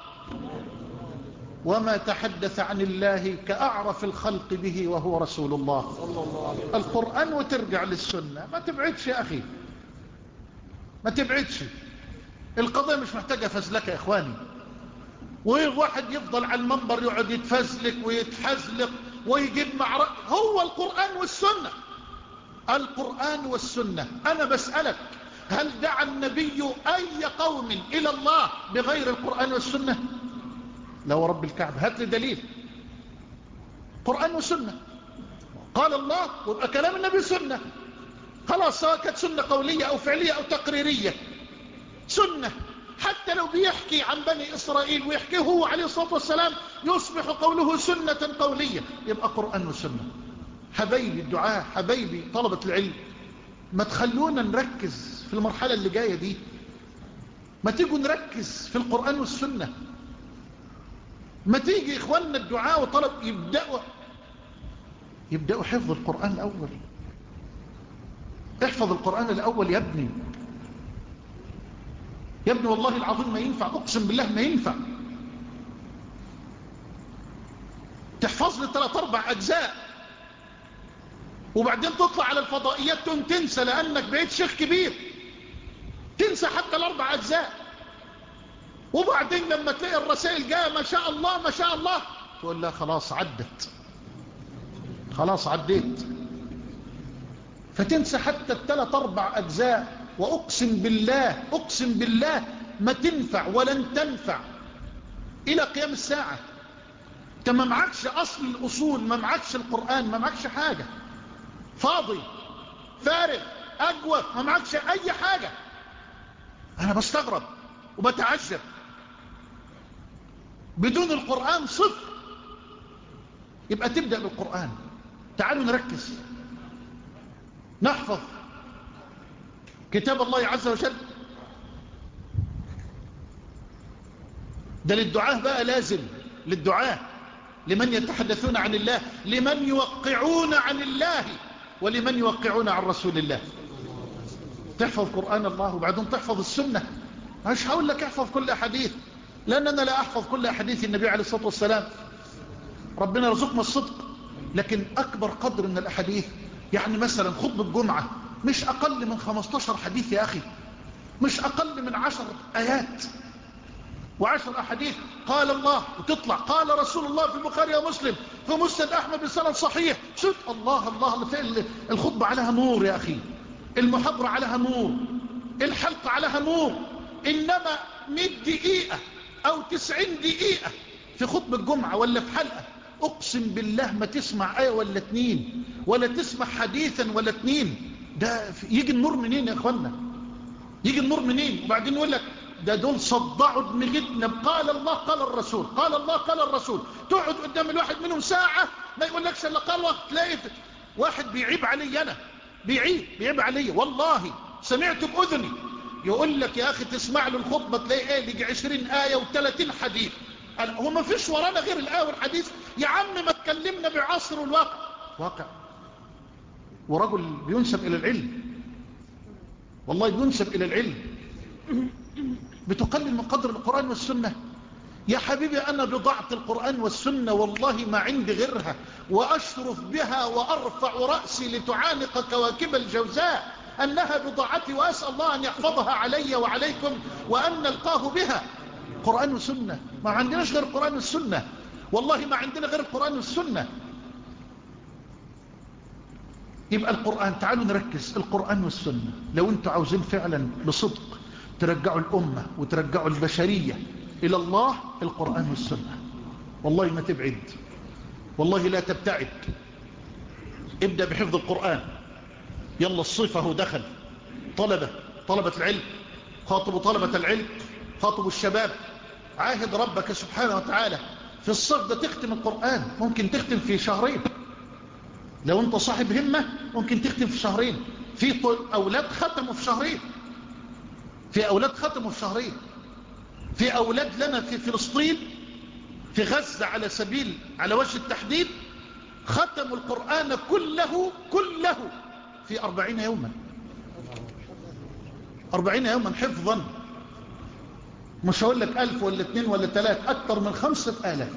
وما تحدث عن الله كأعرف الخلق به وهو رسول الله القرآن. وترجع للسنة، ما تبعدش يا أخي، ما تبعدش. القضية مش محتاجة فزلك يا إخواني، وواحد يفضل على المنبر يقعد يتفزلك ويتحزلق ويجيب معركة. هو القرآن والسنة، القرآن والسنة. أنا بسألك، هل دعا النبي أي قوم إلى الله بغير القرآن والسنة؟ لا ورب الكعبة، هات لي دليل. قرآن وسنة، قال الله ويبقى كلام النبي سنة، خلاص، سواء كانت سنة قولية أو فعلية أو تقريرية، سنة. حتى لو بيحكي عن بني إسرائيل ويحكيه هو عليه الصلاة والسلام يصبح قوله سنة قولية، يبقى قرآن وسنة. حبايبي الدعاء، حبايبي طلبة العلم، ما تخلونا نركز في المرحلة اللي جاية دي، ما تيجوا نركز في القرآن والسنة. ما تيجي إخواننا الدعاء وطلب يبدأوا يبدأوا حفظ القرآن الأول. احفظ القرآن الأول يا ابني، يا ابني والله العظيم ما ينفع، أقسم بالله ما ينفع تحفظ لي ثلاث أربع أجزاء وبعدين تطلع على الفضائيات تنسى لأنك بقيت شيخ كبير، تنسى حتى الأربع أجزاء. وبعدين لما تلاقي الرسائل جايه ما شاء الله ما شاء الله تقول لا خلاص عدت، خلاص عديت، فتنسى حتى الثلاث أربع أجزاء. وأقسم بالله، أقسم بالله ما تنفع ولن تنفع إلى قيام الساعة. انت ما معكش أصل الأصول، ما معكش القرآن، ما معكش حاجة، فاضي فارغ أجوف، ما معكش أي حاجة. أنا بستغرب وبتعجب. بدون القرآن صفر. يبقى تبدأ بالقرآن. تعالوا نركز نحفظ كتاب الله عز وجل. ده للدعاة بقى، لازم للدعاة، لمن يتحدثون عن الله، لمن يوقعون عن الله، ولمن يوقعون عن رسول الله. تحفظ قرآن الله وبعدين تحفظ السنة. مش هقول لك احفظ كل أحاديث، لأن أنا لا أحفظ كل أحاديث النبي عليه الصلاة والسلام، ربنا يرزقنا الصدق. لكن أكبر قدر من الأحاديث، يعني مثلا خطبة الجمعة مش أقل من خمستاشر حديث يا أخي، مش أقل من عشر آيات وعشر أحاديث. قال الله وتطلع قال رسول الله في البخاري ومسلم في مسند أحمد بسند صحيح. شوف الله الله، الخطبة عليها نور يا أخي، المحاضرة عليها نور، الحلقة عليها نور. إنما مئة دقيقة أو تسعين دقيقة في خطبة الجمعة ولا في حلقة، أقسم بالله ما تسمع آية ولا اتنين، ولا تسمع حديثا ولا اتنين. ده يجي النور منين يا أخوانا؟ يجي النور منين؟ وبعدين يقول لك ده دول صدعوا دماغتنا قال الله قال الرسول، قال الله قال الرسول. تقعد قدام الواحد منهم ساعة ما يقولكش الا قال الله. تلاقي واحد بيعيب علي، أنا بيعيب بيعيب علي والله، سمعت بأذني يقول لك يا أخي تسمع له الخطبة تلاقي ايه يجي عشرين آية وثلاثين حديث. هو ما فيش ورانا غير الآية والحديث يا عم؟ ما تكلمنا بعصر الواقع. واقع ورجل بينسب إلى العلم، والله بينسب إلى العلم، بتقلل من قدر القرآن والسنة. يا حبيبي أنا بضاعة القرآن والسنة والله ما عندي غيرها، وأشرف بها وأرفع رأسي لتعانق كواكب الجوزاء أنها بضاعتي، وأسأل الله أن يحفظها علي وعليكم وأن نلقاه بها. قرآن وسنة، ما عندناش غير القرآن والسنة، والله ما عندنا غير القرآن والسنة. يبقى القرآن، تعالوا نركز، القرآن والسنة. لو انتوا عاوزين فعلا بصدق ترجعوا الأمة وترجعوا البشرية إلى الله، القرآن والسنة. والله ما تبعد، والله لا تبتعد. ابدأ بحفظ القرآن. يلا الصيف اهو دخل، طلبة طلبة العلم، خاطبوا طلبة العلم، خاطبوا الشباب. عاهد ربك سبحانه وتعالى في الصيف ده تختم القرآن. ممكن تختم في شهرين لو انت صاحب همة، ممكن تختم في شهرين. في أولاد ختموا في شهرين، في أولاد ختموا في شهرين. في أولاد لنا في فلسطين، في غزة على سبيل على وجه التحديد، ختموا القرآن كله كله في أربعين يوما. أربعين يوما حفظا. مش هقول لك ألف ولا اثنين ولا ثلاث، أكثر من خمسة آلاف.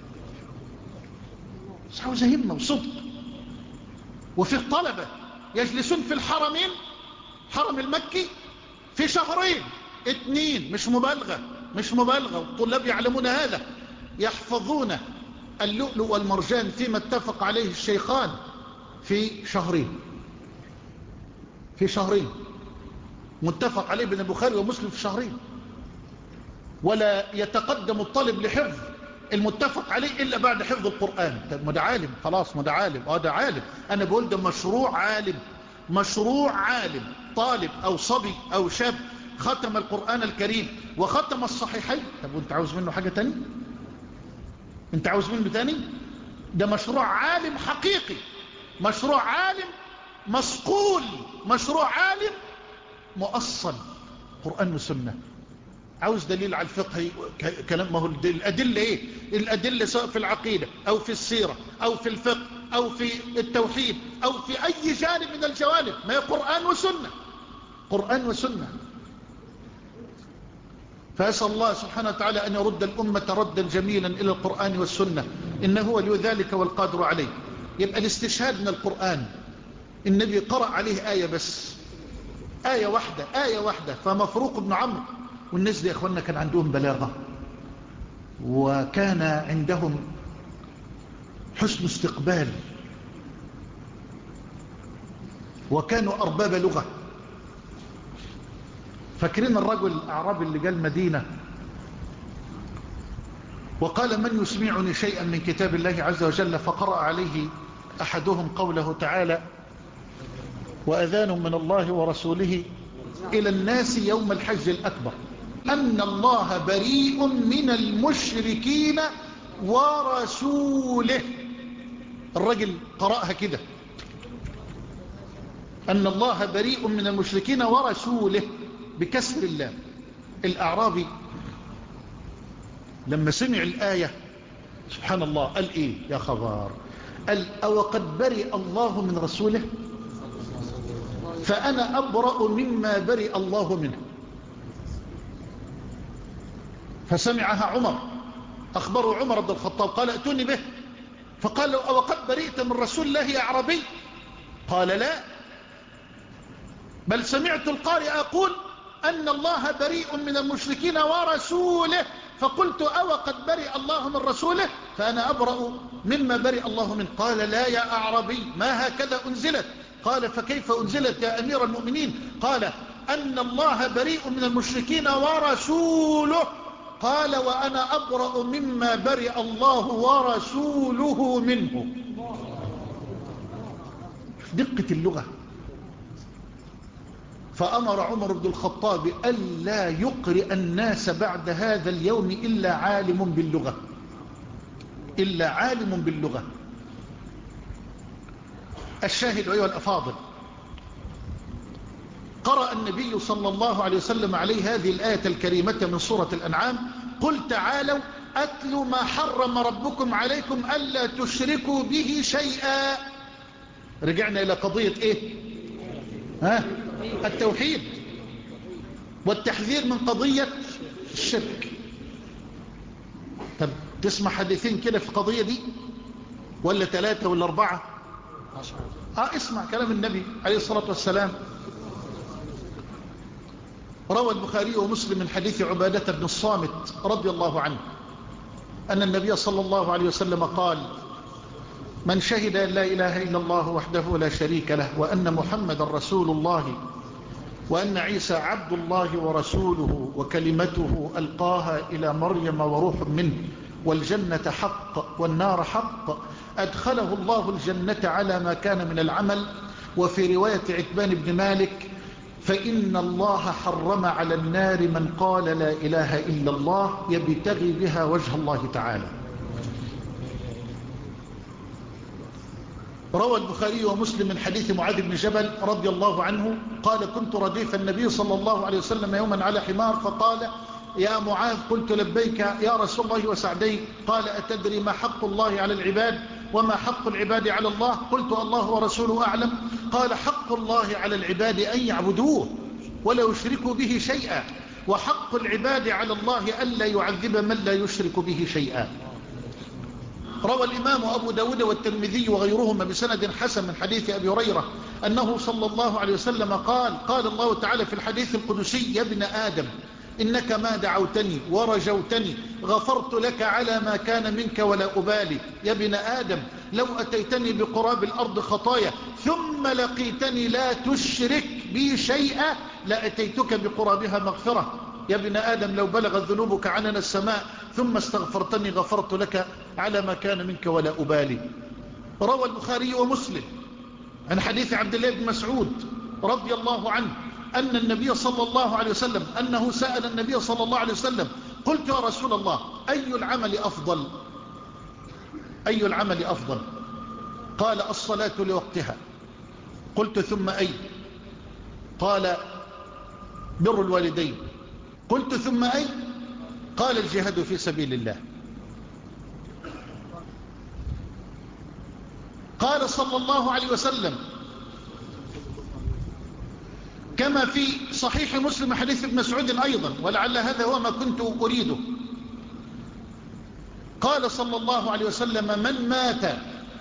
بس عاوزة همة وصدق. وفي طلبة يجلسون في الحرمين، حرم المكي، في شهرين اثنين، مش مبالغة مش مبالغة، والطلاب يعلمون هذا، يحفظون اللؤلؤ والمرجان فيما اتفق عليه الشيخان في شهرين. في شهرين متفق عليه بين البخاري ومسلم في شهرين. ولا يتقدم الطالب لحفظ المتفق عليه إلا بعد حفظ القرآن. طب ما ده عالم، خلاص ما ده عالم. اه ده عالم. أنا بقول ده مشروع عالم، مشروع عالم. طالب أو صبي أو شاب ختم القرآن الكريم وختم الصحيحين. طب وانت عاوز منه حاجة تاني؟ انت عاوز منه تاني؟ ده مشروع عالم حقيقي، مشروع عالم مصقول، مشروع عالم مؤصل، قرآن وسنة. عاوز دليل على الفقه كلام، ما هو الأدلة ايه؟ الأدلة سواء في العقيدة أو في السيرة أو في الفقه أو في التوحيد أو في أي جانب من الجوانب، ما هي قرآن وسنة، قرآن وسنة. فأسأل الله سبحانه وتعالى أن يرد الأمة ردا جميلا إلى القرآن والسنة، إنه ولي ذلك والقادر عليه. يبقى الاستشهاد من القرآن، النبي قرأ عليه آية بس، آية واحدة، آية واحدة. فمفروق بن عمرو والناس دي يا أخوانا كان عندهم بلاغة، وكان عندهم حسن استقبال، وكانوا أرباب لغة. فاكرين الرجل الأعرابي اللي قال مدينة وقال من يسمعني شيئا من كتاب الله عز وجل، فقرأ عليه أحدهم قوله تعالى وأذان من الله ورسوله إلى الناس يوم الحج الأكبر أن الله بريء من المشركين ورسوله. الرجل قرأها كده أن الله بريء من المشركين ورسوله بكسر الله. الأعرابي لما سمع الآية سبحان الله قال إيه يا خبر، قال أو قد برئ الله من رسوله فأنا أبرأ مما برئ الله منه. فسمعها عمر، أخبره عمر بن الخطاب قال ائتوني به، فقال له أو قد برئت من رسول الله يا عربي؟ قال لا، بل سمعت القارئ أقول أن الله بريء من المشركين ورسوله، فقلت أو قد برئ الله من رسوله فأنا أبرأ مما برئ الله منه. قال لا يا أعربي ما هكذا أنزلت. قال فكيف أنزلت يا أمير المؤمنين؟ قال أن الله بريء من المشركين ورسوله. قال وأنا أبرأ مما برئ الله ورسوله منه. دقة اللغة. فأمر عمر بن الخطاب ألا يقرئ الناس بعد هذا اليوم إلا عالم باللغة، إلا عالم باللغة. الشاهد أيها الأفاضل، قرأ النبي صلى الله عليه وسلم عليه هذه الآية الكريمة من سورة الأنعام قل تعالوا أتل ما حرم ربكم عليكم ألا تشركوا به شيئا. رجعنا إلى قضية إيه؟ ها؟ التوحيد والتحذير من قضية الشرك. طب تسمع حديثين كده في القضية دي ولا ثلاثة ولا أربعة؟ آه اسمع كلام النبي عليه الصلاة والسلام. روى البخاري ومسلم من حديث عبادة بن الصامت رضي الله عنه أن النبي صلى الله عليه وسلم قال من شهد أن لا إله إلا الله وحده لا شريك له وأن محمد رسول الله وأن عيسى عبد الله ورسوله وكلمته ألقاها إلى مريم وروح منه والجنة حق والنار حق أدخله الله الجنة على ما كان من العمل. وفي رواية عتبان بن مالك فإن الله حرم على النار من قال لا إله إلا الله يبتغي بها وجه الله تعالى. روى البخاري ومسلم من حديث معاذ بن جبل رضي الله عنه قال كنت رديف النبي صلى الله عليه وسلم يوما على حمار فقال يا معاذ قلت لبيك يا رسول الله وسعدي. قال أتدري ما حق الله على العباد وما حق العباد على الله؟ قلت الله ورسوله أعلم. قال حق الله على العباد أن يعبدوه ولا يشركوا به شيئا، وحق العباد على الله ألا يعذب من لا يشرك به شيئا. روى الإمام أبو داود والترمذي وغيرهما بسند حسن من حديث أبي هريرة أنه صلى الله عليه وسلم قال قال الله تعالى في الحديث القدسي يا ابن آدم إنك ما دعوتني ورجوتني غفرت لك على ما كان منك ولا أبالي. يا ابن آدم لو أتيتني بقراب الأرض خطايا ثم لقيتني لا تشرك بي شيئا لأتيتك بقرابها مغفرة. يا ابن آدم لو بلغت ذنوبك عنان السماء ثم استغفرتني غفرت لك على ما كان منك ولا أبالي. روى البخاري ومسلم عن حديث عبد الله بن مسعود رضي الله عنه أن النبي صلى الله عليه وسلم أنه سأل النبي صلى الله عليه وسلم قلت يا رسول الله أي العمل أفضل؟ أي العمل أفضل؟ قال الصلاة لوقتها. قلت ثم أي؟ قال بر الوالدين. قلت ثم أي؟ قال الجهاد في سبيل الله. قال صلى الله عليه وسلم كما في صحيح مسلم حديث ابن مسعود أيضا ولعل هذا هو ما كنت أريده. قال صلى الله عليه وسلم من مات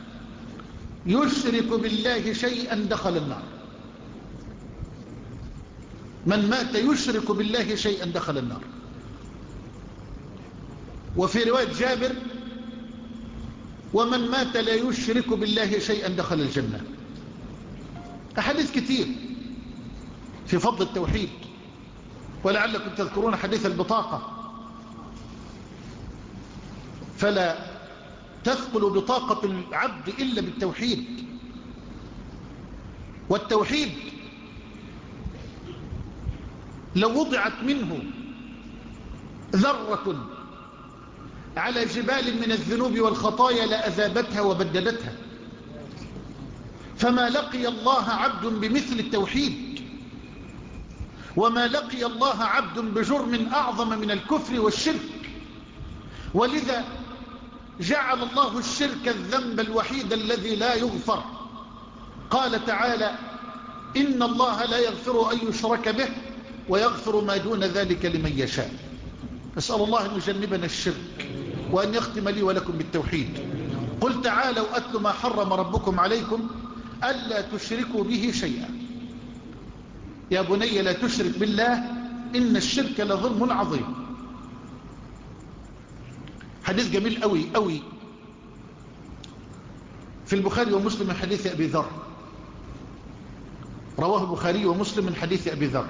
يشرك بالله شيئا دخل النار. من مات يشرك بالله شيئا دخل النار. وفي رواية جابر ومن مات لا يشرك بالله شيئا دخل الجنة. أحاديث كثير في فضل التوحيد ولعلكم تذكرون حديث البطاقة، فلا تثقل بطاقة العبد إلا بالتوحيد. والتوحيد لو وضعت منه ذرة على جبال من الذنوب والخطايا لأذابتها وبددتها. فما لقي الله عبد بمثل التوحيد، وما لقي الله عبد بجرم أعظم من الكفر والشرك. ولذا جعل الله الشرك الذنب الوحيد الذي لا يغفر. قال تعالى: إن الله لا يغفر أن يشرك به ويغفر ما دون ذلك لمن يشاء. أسأل الله أن يجنبنا الشرك وأن يختم لي ولكم بالتوحيد. قل تعالوا أتل ما حرم ربكم عليكم ألا تشركوا به شيئا. يا بني لا تشرك بالله إن الشرك لظلم عظيم. حديث جميل قوي قوي في البخاري ومسلم من حديث أبي ذر، رواه البخاري ومسلم من حديث أبي ذر.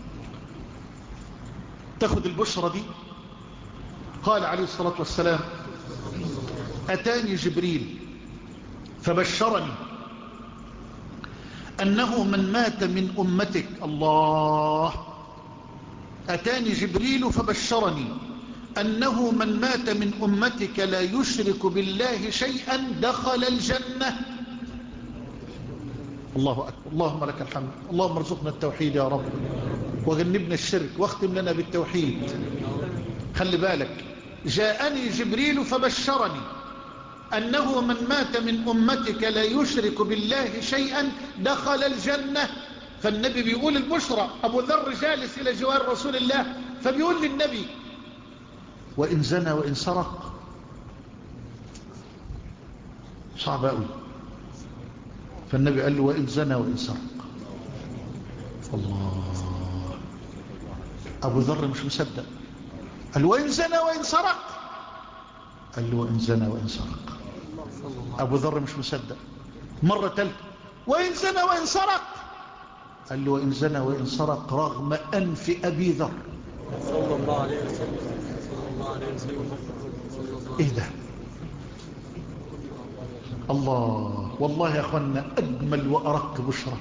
تاخد البشرة دي. قال عليه الصلاة والسلام: أتاني جبريل فبشرني أنه من مات من أمتك. الله. أتاني جبريل فبشرني أنه من مات من أمتك لا يشرك بالله شيئا دخل الجنة. الله أكبر. اللهم لك الحمد. اللهم ارزقنا التوحيد يا رب وغنبنا الشرك واختم لنا بالتوحيد. خلي بالك، جاءني جبريل فبشرني أنه من مات من أمتك لا يشرك بالله شيئا دخل الجنة. فالنبي بيقول البشرى، أبو ذر جالس إلى جوار رسول الله فبيقول للنبي: وإن زنى وإن سرق. صعب قوي. فالنبي قال له: وإن زنى وإن سرق. الله. أبو ذر مش مصدق، قال: وإن زنى وإن سرق. قال له: وإن زنى وإن سرق. أبو ذر مش مصدق. مرة ثالثة: وإن زنى وإن سرق. قال له: وإن زنى وإن سرق رغم أنف أبي ذر. صلى الله عليه وسلم. صلى الله عليه وسلم. إيه ده؟ الله. والله يا أخوانا أجمل وأرق بشرى.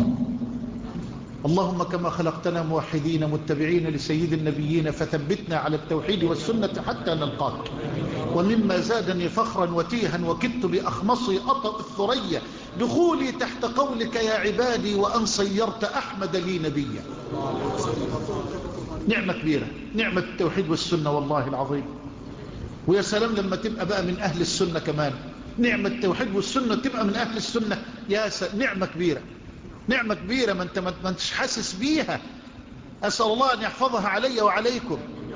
اللهم كما خلقتنا موحدين متبعين لسيد النبيين فثبتنا على التوحيد والسنة حتى نلقاك. ومما زادني فخرا وتيها وكدت بأخمصي أطأ الثريا دخولي تحت قولك يا عبادي وأن صيرت أحمد لي نبيا. نعمة كبيرة، نعمة التوحيد والسنة والله العظيم. ويا سلام لما تبقى بقى من أهل السنة كمان. نعمة التوحيد والسنة تبقى من أهل السنة. يا س... نعمة كبيرة، نعمة كبيرة ما انت ما انتش حاسس بيها. أسأل الله أن يحفظها علي وعليكم.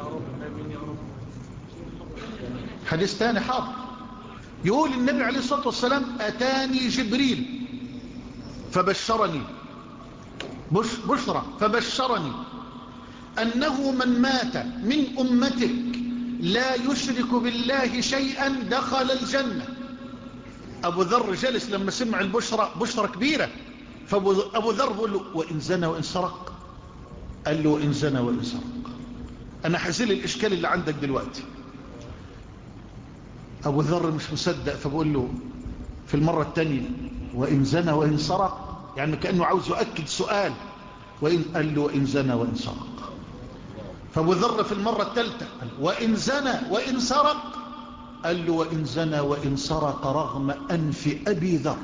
حديث ثاني حاضر. يقول النبي عليه الصلاة والسلام: أتاني جبريل فبشرني بش بشرى فبشرني أنه من مات من أمتك لا يشرك بالله شيئا دخل الجنة. أبو ذر جلس لما سمع البشرى، بشرى كبيرة. فأبو ذر بيقول له: وإن زنى وإن سرق. قال له: وإن زنى وإن سرق. أنا حزيل الإشكال اللي عندك دلوقتي. أبو ذر مش مصدق فبقول له في المرة الثانية: وإن زنى وإن سرق. يعني كأنه عاوز يؤكد سؤال. وإن قال له: وإن زنى وإن سرق. فأبو ذر في المرة الثالثة قال: وإن زنى وإن سرق. قال له: وإن زنى وإن سرق رغم أنف أبي ذر.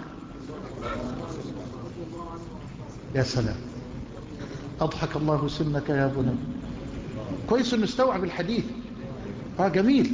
يا سلام. أضحك الله سنك يا بني. كويس أن نستوعب الحديث. آه جميل.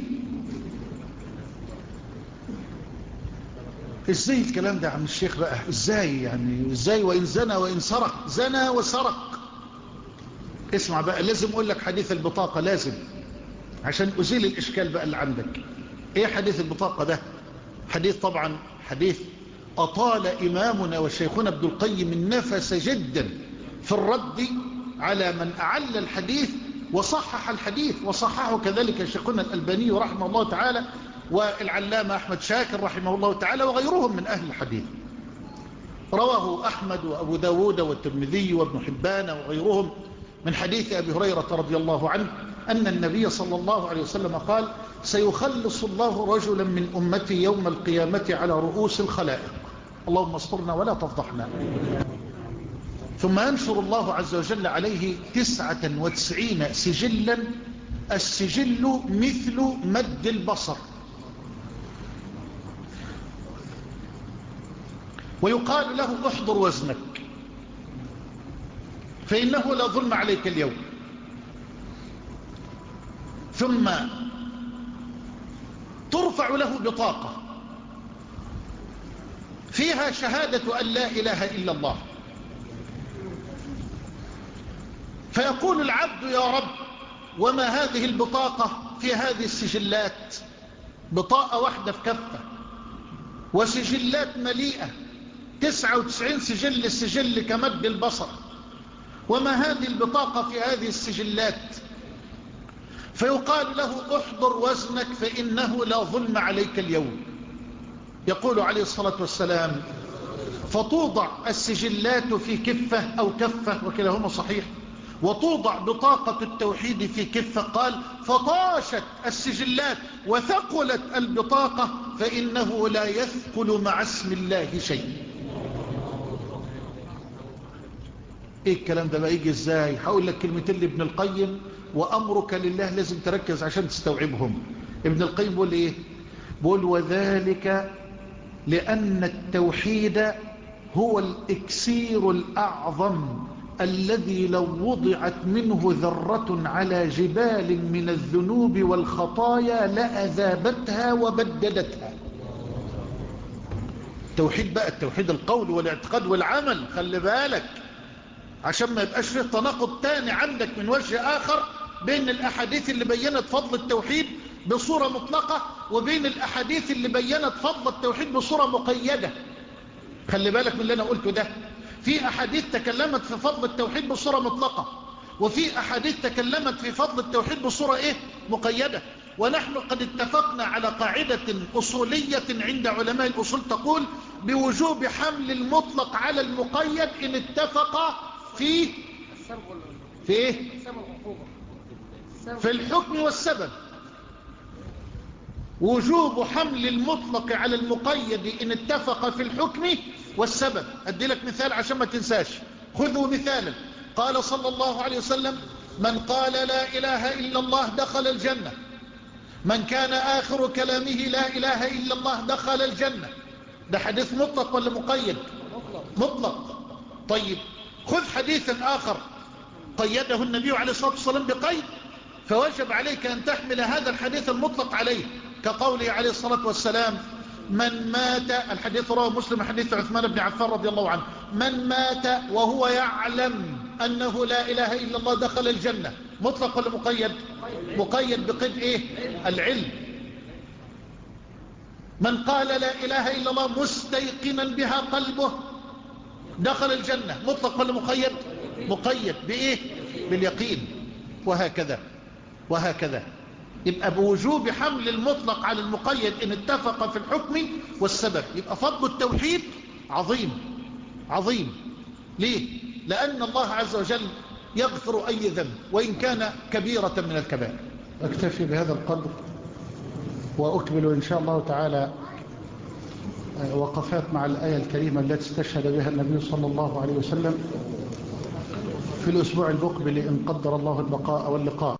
ازاي الكلام ده يا عم الشيخ بقى؟ ازاي يعني؟ ازاي وإن زنى وإن سرق؟ زنى وسرق. اسمع بقى، لازم اقول لك حديث البطاقة لازم، عشان ازيل الاشكال بقى اللي عندك. ايه حديث البطاقة ده؟ حديث طبعا حديث أطال إمامنا وشيخنا ابن القيم النفس جدا في الرد على من أعل الحديث وصحح الحديث، وصححه كذلك شيخنا الألباني رحمه الله تعالى والعلامة أحمد شاكر رحمه الله تعالى وغيرهم من أهل الحديث. رواه أحمد وأبو داود والترمذي وابن حبان وغيرهم من حديث أبي هريرة رضي الله عنه أن النبي صلى الله عليه وسلم قال: سيخلص الله رجلا من أمتي يوم القيامة على رؤوس الخلائق، اللهم استرنا ولا تفضحنا. ثم ينشر الله عز وجل عليه تسعة وتسعين سجلا، السجل مثل مد البصر، ويقال له: احضر وزنك فإنه لا ظلم عليك اليوم. ثم ترفع له بطاقة فيها شهادة أن لا إله إلا الله، فيقول العبد: يا رب، وما هذه البطاقة في هذه السجلات؟ بطاقة واحدة في كفة، وسجلات مليئة، تسعة وتسعين سجل، السجل كمد البصر، وما هذه البطاقة في هذه السجلات؟ فيقال له: احضر وزنك فإنه لا ظلم عليك اليوم. يقول عليه الصلاة والسلام: فتوضع السجلات في كفة أو كفة، وكلاهما صحيح، وتوضع بطاقة التوحيد في كفة. قال: فطاشت السجلات وثقلت البطاقة، فإنه لا يثقل مع اسم الله شيء. ايه الكلام ده بقى؟ يجي ازاي؟ هقول لك كلمتين لابن القيم، وأمرك لله لازم تركز عشان تستوعبهم. ابن القيم بيقول ايه؟ بيقول: وذلك لأن التوحيد هو الإكسير الأعظم الذي لو وضعت منه ذرة على جبال من الذنوب والخطايا لأذابتها وبددتها. توحيد بقى، التوحيد القول والاعتقاد والعمل، خلي بالك عشان ما يبقاش فيه تناقض تاني عندك من وجه آخر بين الأحاديث اللي بيّنت فضل التوحيد بصورة مطلقة وبين الأحاديث اللي بيّنت فضل التوحيد بصورة مقيدة. خلي بالك من اللي أنا قلته ده. في أحاديث تكلمت في فضل التوحيد بصورة مطلقة، وفي أحاديث تكلمت في فضل التوحيد بصورة إيه؟ مقيدة. ونحن قد اتفقنا على قاعدة أصولية عند علماء الأصول تقول بوجوب حمل المطلق على المقيد إن اتفق في في إيه؟ في الحكم والسبب. وجوب حمل المطلق على المقيد إن اتفق في الحكم والسبب. أدي لك مثال عشان ما تنساش. خذوا مثالا. قال صلى الله عليه وسلم: من قال لا إله إلا الله دخل الجنة. من كان آخر كلامه لا إله إلا الله دخل الجنة. ده حديث مطلق ولا مقيد؟ مطلق. طيب خذ حديثا آخر قيده النبي عليه الصلاة والسلام بقيد، فوجب عليك أن تحمل هذا الحديث المطلق عليه، كقوله عليه الصلاة والسلام: من مات، الحديث رواه مسلم حديث عثمان بن عفان رضي الله عنه: من مات وهو يعلم أنه لا إله إلا الله دخل الجنة. مطلق ولا مقيد؟ مقيد بقيد إيه؟ العلم. من قال لا إله إلا الله مستيقنا بها قلبه دخل الجنة. مطلق ولا مقيد؟ مقيد بإيه؟ باليقين. وهكذا وهكذا. يبقى بوجوب حمل المطلق على المقيد إن اتفق في الحكم والسبب. يبقى فضل التوحيد عظيم عظيم. ليه؟ لأن الله عز وجل يغفر أي ذنب وإن كان كبيرة من الكبائر. أكتفي بهذا القدر وأكمل إن شاء الله تعالى وقفات مع الآية الكريمة التي استشهد بها النبي صلى الله عليه وسلم في الأسبوع المقبل إن قدر الله البقاء واللقاء.